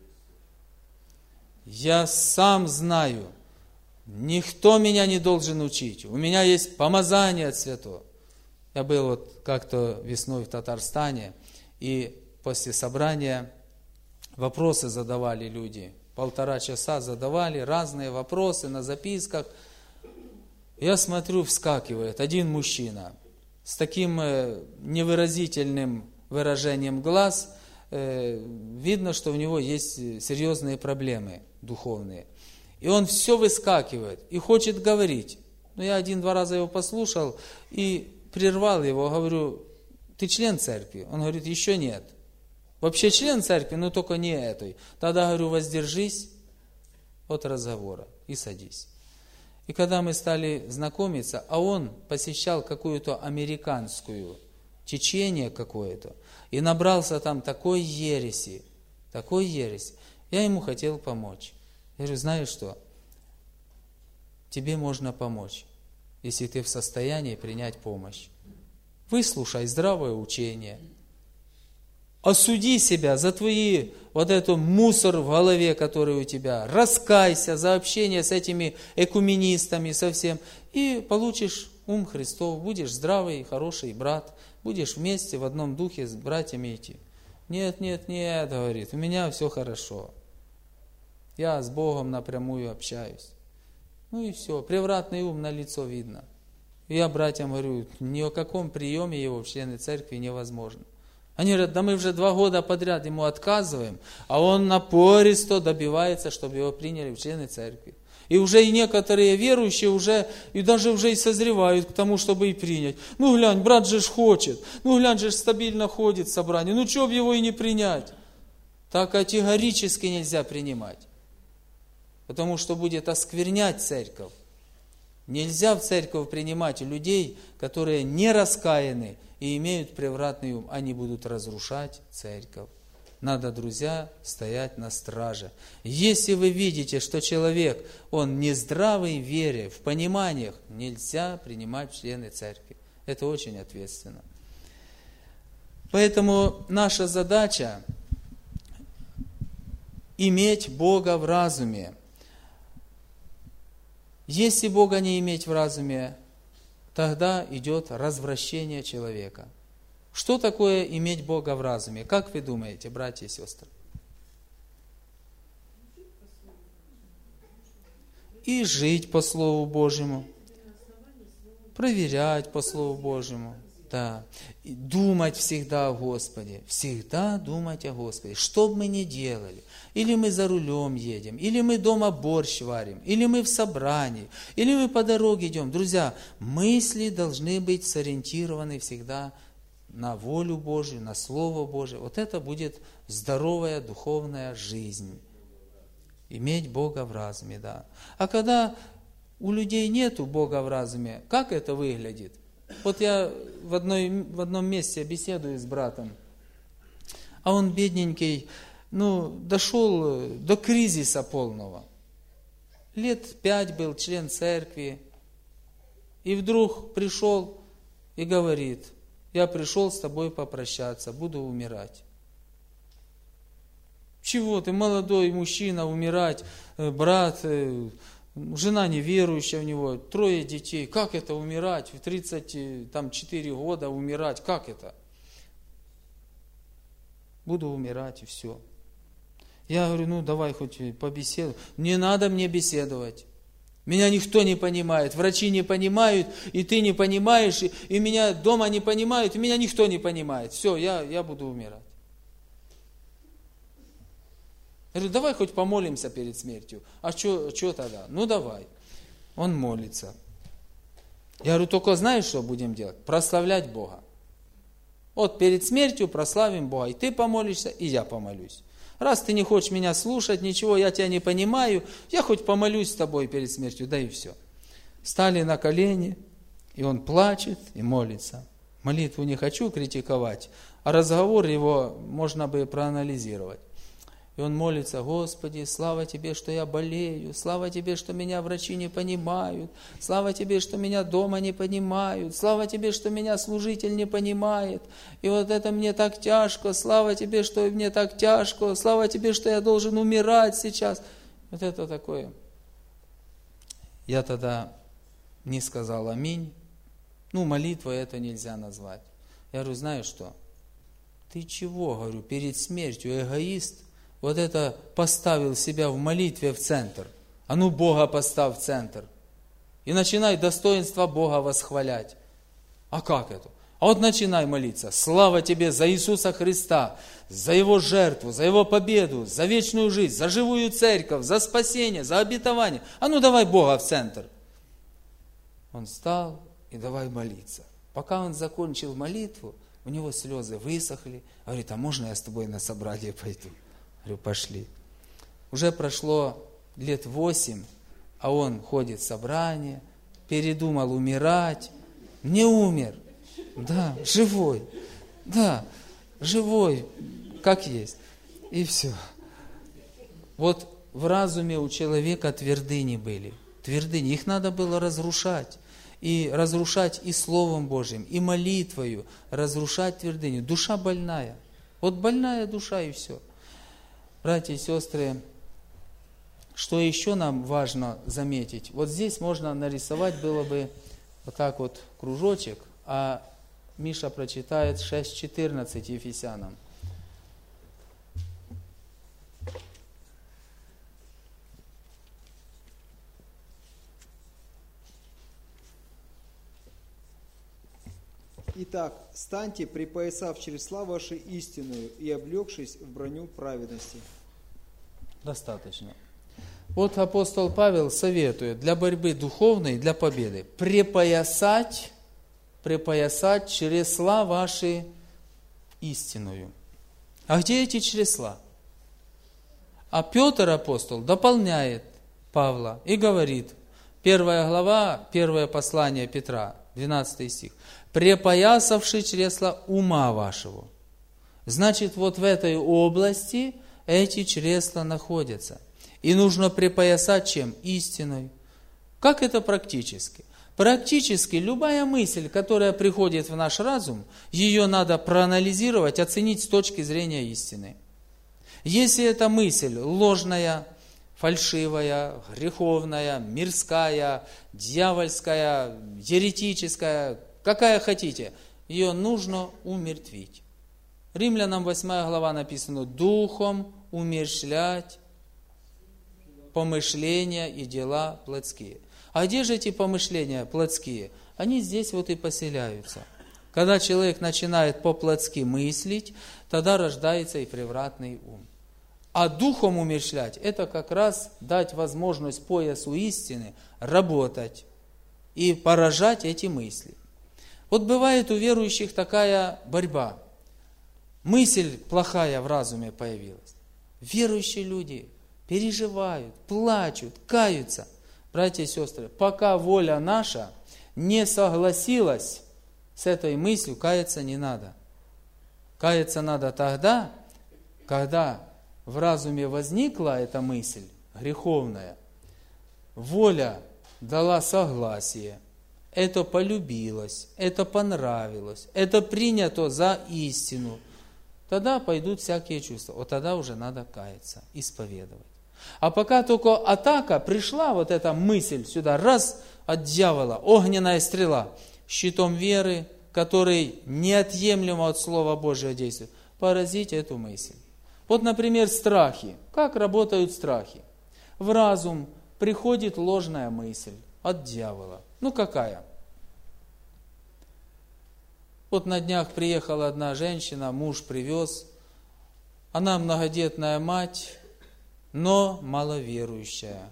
Я сам знаю, никто меня не должен учить. У меня есть помазание от святого. Я был вот как-то весной в Татарстане, и после собрания вопросы задавали люди. Полтора часа задавали разные вопросы на записках. Я смотрю, вскакивает один мужчина с таким невыразительным выражением глаз. Видно, что у него есть серьезные проблемы духовные. И он все выскакивает и хочет говорить. Но я один-два раза его послушал и прервал его, говорю, ты член церкви? Он говорит, еще нет. Вообще член церкви, но только не этой. Тогда, говорю, воздержись от разговора и садись. И когда мы стали знакомиться, а он посещал какую-то американскую течение какое-то, и набрался там такой ереси, такой ереси, я ему хотел помочь. Я говорю, знаешь что, тебе можно помочь, если ты в состоянии принять помощь. Выслушай здравое учение. Осуди себя за твои, вот этот мусор в голове, который у тебя. Раскайся за общение с этими экуменистами совсем. И получишь ум Христов, будешь здравый, хороший брат. Будешь вместе в одном духе с братьями идти. Нет, нет, нет, говорит, у меня все хорошо. Я с Богом напрямую общаюсь. Ну и все, превратный ум на лицо видно. И я братьям говорю, ни о каком приеме его в члены церкви невозможно. Они говорят, да мы уже два года подряд ему отказываем, а он напористо добивается, чтобы его приняли в члены церкви. И уже и некоторые верующие уже, и даже уже и созревают к тому, чтобы и принять. Ну глянь, брат же ж хочет, ну глянь же ж стабильно ходит в собрании, ну чего бы его и не принять? Так категорически нельзя принимать, потому что будет осквернять церковь. Нельзя в церковь принимать людей, которые не раскаяны и имеют превратный ум. Они будут разрушать церковь. Надо, друзья, стоять на страже. Если вы видите, что человек, он нездравый в вере, в пониманиях, нельзя принимать в члены церкви. Это очень ответственно. Поэтому наша задача иметь Бога в разуме. Если Бога не иметь в разуме, тогда идет развращение человека. Что такое иметь Бога в разуме? Как вы думаете, братья и сестры? И жить по Слову Божьему, проверять по Слову Божьему, да. И думать всегда о Господе, всегда думать о Господе, что бы мы ни делали. Или мы за рулем едем, или мы дома борщ варим, или мы в собрании, или мы по дороге идем. Друзья, мысли должны быть сориентированы всегда на волю Божию, на Слово Божие. Вот это будет здоровая духовная жизнь. Иметь Бога в разуме, да. А когда у людей нету Бога в разуме, как это выглядит? Вот я в, одной, в одном месте беседую с братом, а он бедненький, ну, дошел до кризиса полного. Лет пять был член церкви, и вдруг пришел и говорит, я пришел с тобой попрощаться, буду умирать. Чего ты, молодой мужчина, умирать, брат, жена неверующая у него, трое детей, как это умирать, в тридцать четыре года умирать, как это? Буду умирать и все. Я говорю, ну давай хоть побеседуем. Не надо мне беседовать. Меня никто не понимает, врачи не понимают, и ты не понимаешь, и, и меня дома не понимают, и меня никто не понимает. Все, я, я буду умирать. Я говорю, давай хоть помолимся перед смертью. А что тогда? Ну давай. Он молится. Я говорю, только знаешь, что будем делать? Прославлять Бога. Вот перед смертью прославим Бога. И ты помолишься, и я помолюсь. Раз ты не хочешь меня слушать, ничего, я тебя не понимаю, я хоть помолюсь с тобой перед смертью, да и все. Стали на колени, и он плачет и молится. Молитву не хочу критиковать, а разговор его можно бы проанализировать. И он молится, Господи, слава Тебе, что я болею, слава Тебе, что меня врачи не понимают, слава Тебе, что меня дома не понимают, слава Тебе, что меня служитель не понимает, и вот это мне так тяжко, слава Тебе, что мне так тяжко, слава Тебе, что я должен умирать сейчас. Вот это такое. Я тогда не сказал аминь, ну молитвой это нельзя назвать. Я говорю, знаешь что, ты чего, говорю, перед смертью эгоист, вот это поставил себя в молитве в центр. А ну Бога поставь в центр. И начинай достоинство Бога восхвалять. А как это? А вот начинай молиться. Слава тебе за Иисуса Христа, за Его жертву, за Его победу, за вечную жизнь, за живую церковь, за спасение, за обетование. А ну давай Бога в центр. Он встал и давай молиться. Пока он закончил молитву, у него слезы высохли. Говорит, а можно я с тобой на собрание пойду? Говорю, пошли. Уже прошло лет восемь, а он ходит в собрание, передумал умирать. Не умер. Да, живой. Да, живой, как есть. И все. Вот в разуме у человека твердыни были. Твердыни. Их надо было разрушать. И разрушать и Словом Божьим, и молитвою, разрушать твердыню. Душа больная. Вот больная душа и все. Братья и сестры, что еще нам важно заметить? Вот здесь можно нарисовать было бы вот так вот кружочек, а Миша прочитает шесть четырнадцать Ефесянам. Итак, станьте, припоясав чресла ваши истинную и облегшись в броню праведности. Достаточно. Вот апостол Павел советует для борьбы духовной, для победы припоясать, припоясать чресла ваши истинную. А где эти чресла? А Петр апостол дополняет Павла и говорит, первая глава, первое послание Петра, двенадцатый стих. Препоясавши чресла ума вашего. Значит, вот в этой области эти чресла находятся. И нужно припоясать чем? Истиной. Как это практически? Практически любая мысль, которая приходит в наш разум, ее надо проанализировать, оценить с точки зрения истины. Если эта мысль ложная, фальшивая, греховная, мирская, дьявольская, еретическая, какая хотите, ее нужно умертвить. Римлянам восьмая глава написано, духом умерщвлять помышления и дела плотские. А где же эти помышления плотские? Они здесь вот и поселяются. Когда человек начинает по-плотски мыслить, тогда рождается и превратный ум. А духом умерщвлять, это как раз дать возможность поясу истины работать и поражать эти мысли. Вот бывает у верующих такая борьба. Мысль плохая в разуме появилась. Верующие люди переживают, плачут, каются. Братья и сестры, пока воля наша не согласилась с этой мыслью, каяться не надо. Каяться надо тогда, когда в разуме возникла эта мысль греховная, воля дала согласие, это полюбилось, это понравилось, это принято за истину, тогда пойдут всякие чувства. Вот тогда уже надо каяться, исповедовать. А пока только атака, пришла вот эта мысль сюда, раз, от дьявола, огненная стрела, щитом веры, который неотъемлемо от Слова Божьего действует, поразить эту мысль. Вот, например, страхи. Как работают страхи? В разум приходит ложная мысль от дьявола. Ну, какая? Вот на днях приехала одна женщина, муж привез. Она многодетная мать, но маловерующая.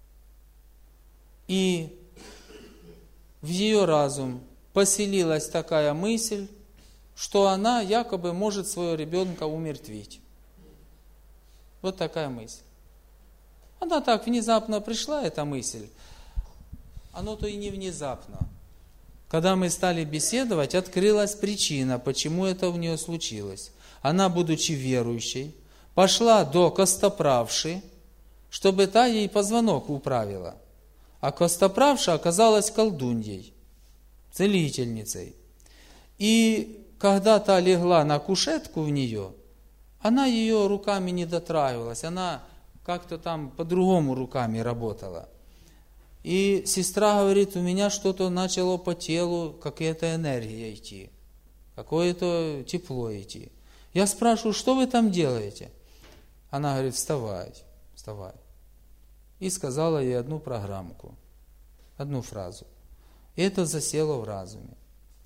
И в ее разум поселилась такая мысль, что она якобы может своего ребенка умертвить. Вот такая мысль. Она так внезапно пришла, эта мысль. Оно то и не внезапно. Когда мы стали беседовать, открылась причина, почему это у нее случилось. Она, будучи верующей, пошла до костоправши, чтобы та ей позвонок управила. А костоправша оказалась колдуньей, целительницей. И когда та легла на кушетку в нее, она ее руками не дотрагивалась, она как-то там по-другому руками работала. И сестра говорит, у меня что-то начало по телу, какая-то энергия идти, какое-то тепло идти. Я спрашиваю, что вы там делаете? Она говорит, вставай, вставай. И сказала ей одну программку, одну фразу. И это засело в разуме.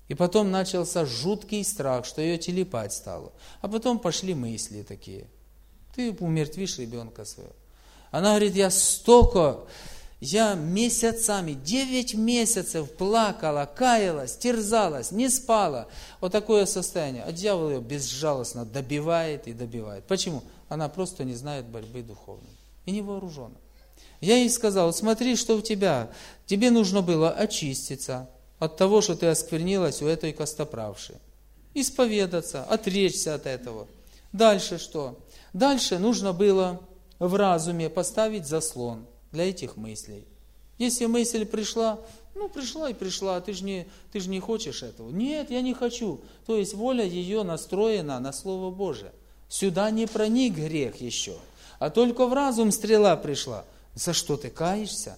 И потом начался жуткий страх, что ее телепать стало. А потом пошли мысли такие. Ты умертвишь ребенка своего. Она говорит, я столько, я месяцами, девять месяцев плакала, каялась, терзалась, не спала. Вот такое состояние. А дьявол ее безжалостно добивает и добивает. Почему? Она просто не знает борьбы духовной. И не вооружена. Я ей сказал, смотри, что у тебя. Тебе нужно было очиститься от того, что ты осквернилась у этой костоправшей. Исповедаться, отречься от этого. Дальше что? Дальше нужно было в разуме поставить заслон для этих мыслей. Если мысль пришла, ну пришла и пришла, ты же не, ты же не хочешь этого. Нет, я не хочу. То есть воля ее настроена на Слово Божие. Сюда не проник грех еще, а только в разум стрела пришла. За что ты каешься?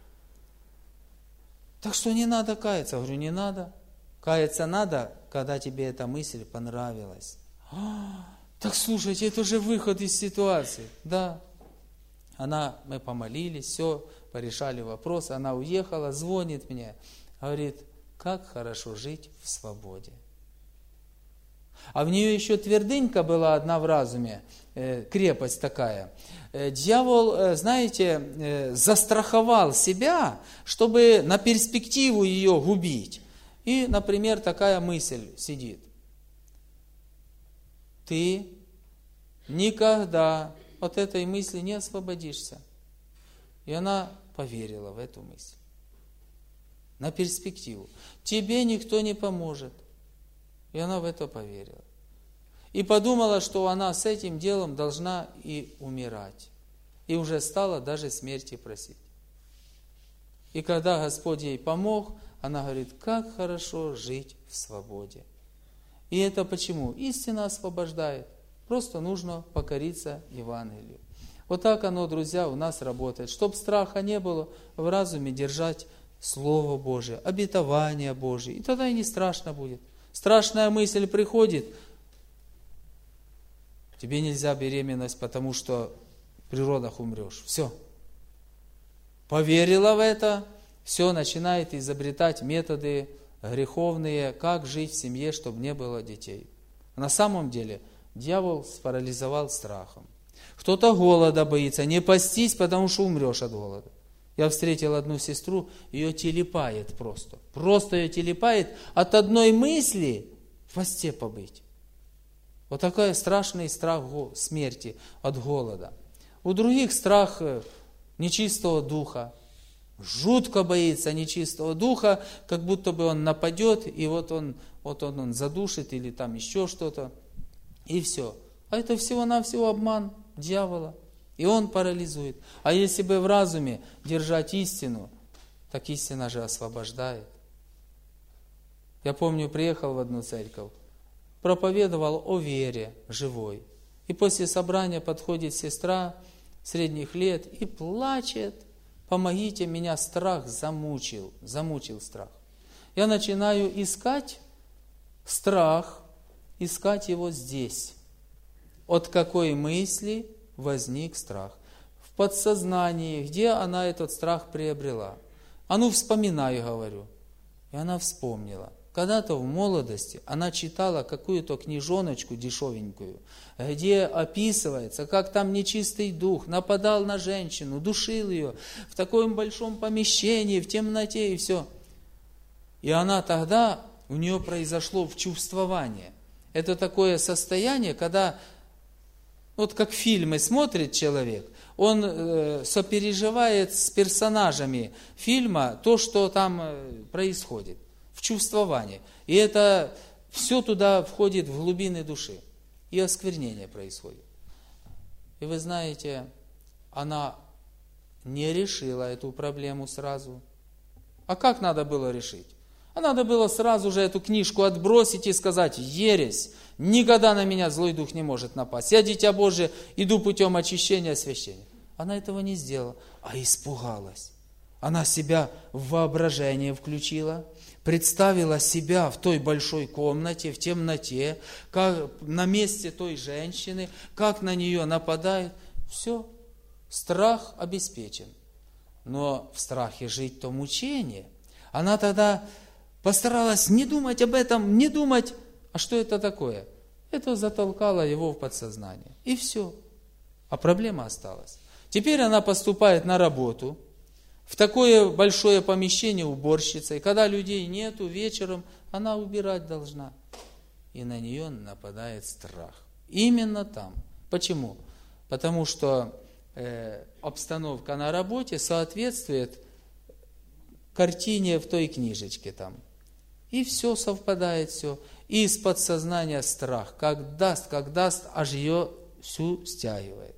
Так что не надо каяться. Говорю, не надо. Каяться надо, когда тебе эта мысль понравилась. А, так слушайте, это же выход из ситуации. Да. Она, мы помолились, все, порешали вопросы. Она уехала, звонит мне. Говорит, как хорошо жить в свободе. А в нее еще твердынька была одна в разуме, э, крепость такая. Э, дьявол, э, знаете, э, застраховал себя, чтобы на перспективу ее губить. И, например, такая мысль сидит. Ты никогда от этой мысли не освободишься. И она поверила в эту мысль. На перспективу. Тебе никто не поможет. И она в это поверила. И подумала, что она с этим делом должна и умирать. И уже стала даже смерти просить. И когда Господь ей помог, она говорит, как хорошо жить в свободе. И это почему? Истина освобождает. Просто нужно покориться Евангелию. Вот так оно, друзья, у нас работает. Чтоб страха не было, в разуме держать Слово Божие, обетование Божие. И тогда и не страшно будет. Страшная мысль приходит, тебе нельзя беременность, потому что при родах умрешь. Все. Поверила в это, все, начинает изобретать методы греховные, как жить в семье, чтобы не было детей. На самом деле дьявол спарализовал страхом. Кто-то голода боится, не постись, потому что умрешь от голода. Я встретил одну сестру, ее телепает просто. Просто ее телепает от одной мысли в посте побыть. Вот такой страшный страх смерти от голода. У других страх нечистого духа. Жутко боится нечистого духа, как будто бы он нападет, и вот он, вот он, он задушит или там еще что-то. И все. А это всего-навсего обман дьявола. И он парализует. А если бы в разуме держать истину, так истина же освобождает. Я помню, приехал в одну церковь, проповедовал о вере живой. И после собрания подходит сестра средних лет и плачет. Помогите, меня страх замучил. Замучил страх. Я начинаю искать страх, искать его здесь. От какой мысли возник страх? В подсознании, где она этот страх приобрела? А ну вспоминай, говорю. И она вспомнила. Когда-то в молодости она читала какую-то книжоночку дешевенькую, где описывается, как там нечистый дух нападал на женщину, душил ее в таком большом помещении, в темноте и все. И она тогда, у нее произошло вчувствование. Это такое состояние, когда, вот как фильмы смотрит человек, он э, сопереживает с персонажами фильма то, что там э, происходит. В чувствование. И это все туда входит в глубины души. И осквернение происходит. И вы знаете, она не решила эту проблему сразу. А как надо было решить? А надо было сразу же эту книжку отбросить и сказать, ересь, никогда на меня злой дух не может напасть. Я, дитя Божие, иду путем очищения, освящения. Она этого не сделала, а испугалась. Она себя в воображение включила, представила себя в той большой комнате, в темноте, как на месте той женщины, как на нее нападает. Все, страх обеспечен. Но в страхе жить то мучение. Она тогда Постаралась не думать об этом, не думать. А что это такое? Это затолкало его в подсознание. И все. А проблема осталась. Теперь она поступает на работу в такое большое помещение уборщицей. Когда людей нету, вечером она убирать должна. И на нее нападает страх. Именно там. Почему? Потому что э, обстановка на работе соответствует картине в той книжечке там. И все совпадает, все. И из подсознания страх. Как даст, как даст, аж ее всю стягивает.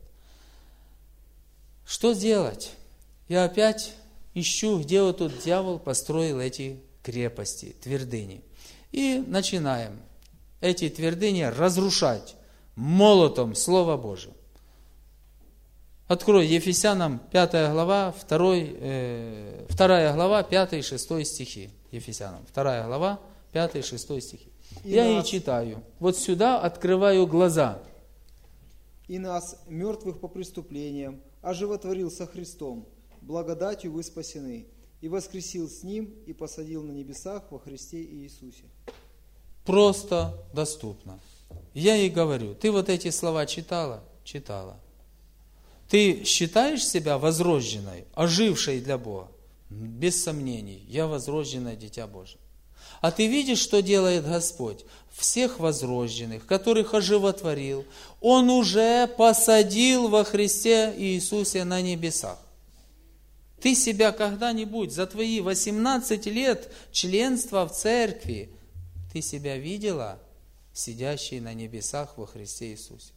Что делать? Я опять ищу, где вот тут дьявол построил эти крепости, твердыни. И начинаем эти твердыни разрушать молотом Слова Божие. Открой Ефесянам пятая глава, второй, э, вторая глава, пятый и шестой стихи. Ефесянам, вторая глава, пятый и шестой стихи. И Я нас, и читаю. Вот сюда открываю глаза. «И нас, мертвых по преступлениям, оживотворил со Христом, благодатью вы спасены, и воскресил с Ним, и посадил на небесах во Христе Иисусе». Просто доступно. Я ей говорю, ты вот эти слова читала? Читала. Ты считаешь себя возрожденной, ожившей для Бога? Без сомнений, я возрожденное Дитя Божие. А ты видишь, что делает Господь? Всех возрожденных, которых оживотворил, Он уже посадил во Христе Иисусе на небесах. Ты себя когда-нибудь за твои восемнадцать лет членства в церкви, ты себя видела, сидящей на небесах во Христе Иисусе?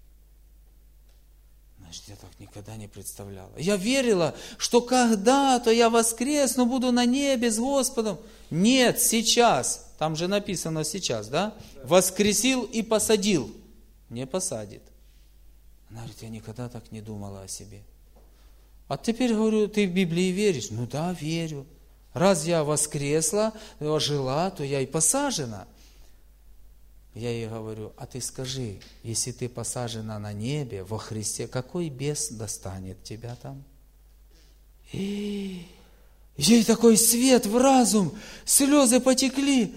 Значит, я так никогда не представляла. Я верила, что когда-то я воскресну, буду на небе с Господом. Нет, сейчас. Там же написано сейчас, да? Воскресил и посадил. Не посадит. Она говорит, я никогда так не думала о себе. А теперь, говорю, ты в Библии веришь? Ну да, верю. Раз я воскресла, жила, то я и посажена. Я ей говорю, а ты скажи, если ты посажена на небе, во Христе, какой бес достанет тебя там? И ей такой свет в разум, слезы потекли.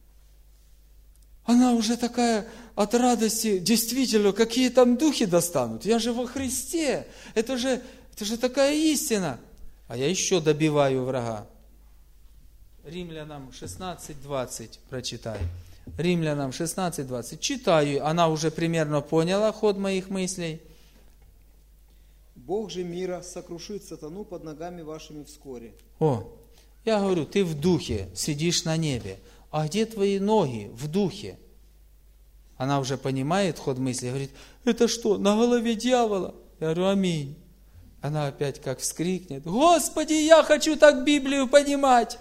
Она уже такая от радости, действительно, какие там духи достанут? Я же во Христе, это же, это же такая истина. А я еще добиваю врага. Римлянам шестнадцать двадцать прочитай. Римлянам шестнадцать двадцать. Читаю, она уже примерно поняла ход моих мыслей. «Бог же мира сокрушит сатану под ногами вашими вскоре». О, я говорю, ты в духе, сидишь на небе. А где твои ноги в духе? Она уже понимает ход мысли, говорит, это что, на голове дьявола? Я говорю, аминь. Она опять как вскрикнет, Господи, я хочу так Библию понимать.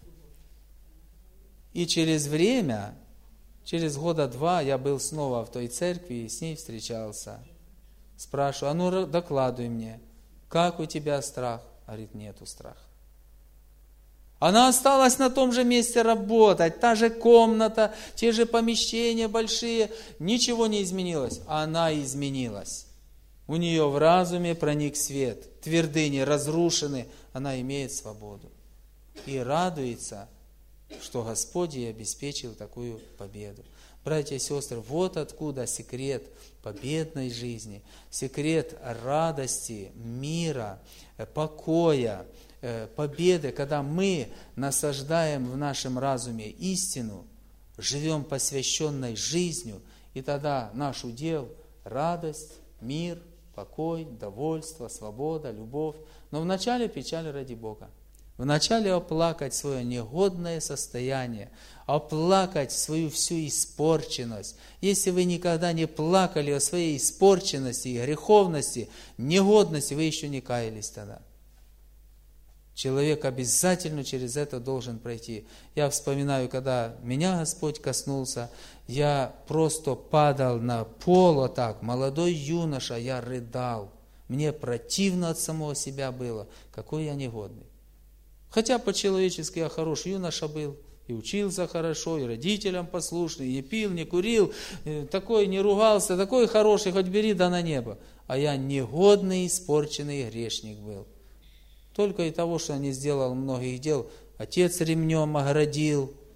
И через время, через года два я был снова в той церкви и с ней встречался. Спрашиваю, а ну докладывай мне, как у тебя страх? Говорит, нету страха. Она осталась на том же месте работать, та же комната, те же помещения большие, ничего не изменилось. Она изменилась. У нее в разуме проник свет, твердыни разрушены, она имеет свободу. И радуется, что Господь ей обеспечил такую победу. Братья и сестры, вот откуда секрет победной жизни, секрет радости, мира, покоя, победы, когда мы насаждаем в нашем разуме истину, живем посвященной жизнью, и тогда наш удел – радость, мир, покой, довольство, свобода, любовь. Но вначале печаль ради Бога. Вначале оплакать свое негодное состояние, оплакать свою всю испорченность. Если вы никогда не плакали о своей испорченности, греховности, негодности, вы еще не каялись тогда. Человек обязательно через это должен пройти. Я вспоминаю, когда меня Господь коснулся, я просто падал на пол вот так, молодой юноша, я рыдал. Мне противно от самого себя было, какой я негодный. Хотя по-человечески я хорош юноша был, и учился хорошо, и родителям послушный, и не пил, не курил, такой не ругался, такой хороший, хоть бери да на небо. А я негодный, испорченный грешник был. Только и того, что я не сделал многих дел. Отец ремнем оградил,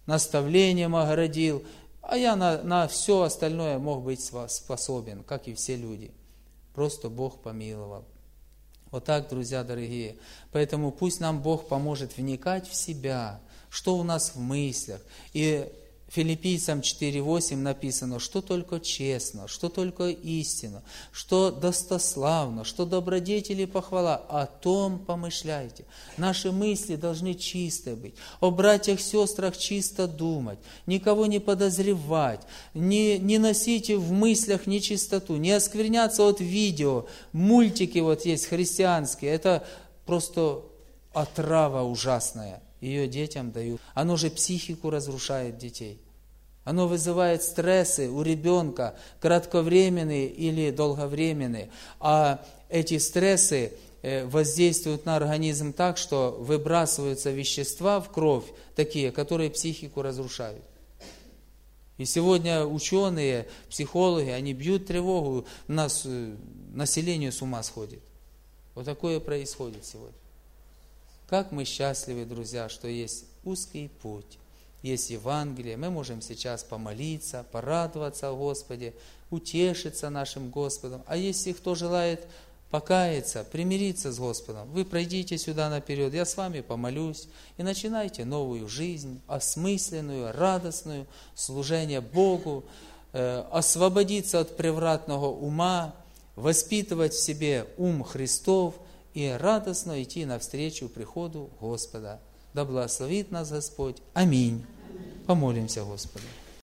наставлением оградил, а я на, на все остальное мог быть способен, как и все люди. Просто Бог помиловал. Вот так, друзья дорогие. Поэтому пусть нам Бог поможет вникать в себя, что у нас в мыслях. И Филиппийцам четыре восемь написано, что только честно, что только истинно, что достославно, что добродетели и похвала, о том помышляйте. Наши мысли должны чистые быть, о братьях, сестрах чисто думать, никого не подозревать, не, не носите в мыслях нечистоту, не оскверняться от видео, мультики вот есть христианские, это просто отрава ужасная. Ее детям дают. Оно же психику разрушает детей. Оно вызывает стрессы у ребенка, кратковременные или долговременные. А эти стрессы воздействуют на организм так, что выбрасываются вещества в кровь, такие, которые психику разрушают. И сегодня ученые, психологи, они бьют тревогу, у нас население с ума сходит. Вот такое происходит сегодня. Как мы счастливы, друзья, что есть узкий путь, есть Евангелие. Мы можем сейчас помолиться, порадоваться о Господе, утешиться нашим Господом. А если кто желает покаяться, примириться с Господом, вы пройдите сюда наперед, я с вами помолюсь, и начинайте новую жизнь, осмысленную, радостную, служение Богу, э, освободиться от превратного ума, воспитывать в себе ум Христов, и радостно идти навстречу приходу Господа. Да благословит нас Господь. Аминь. Помолимся Господу.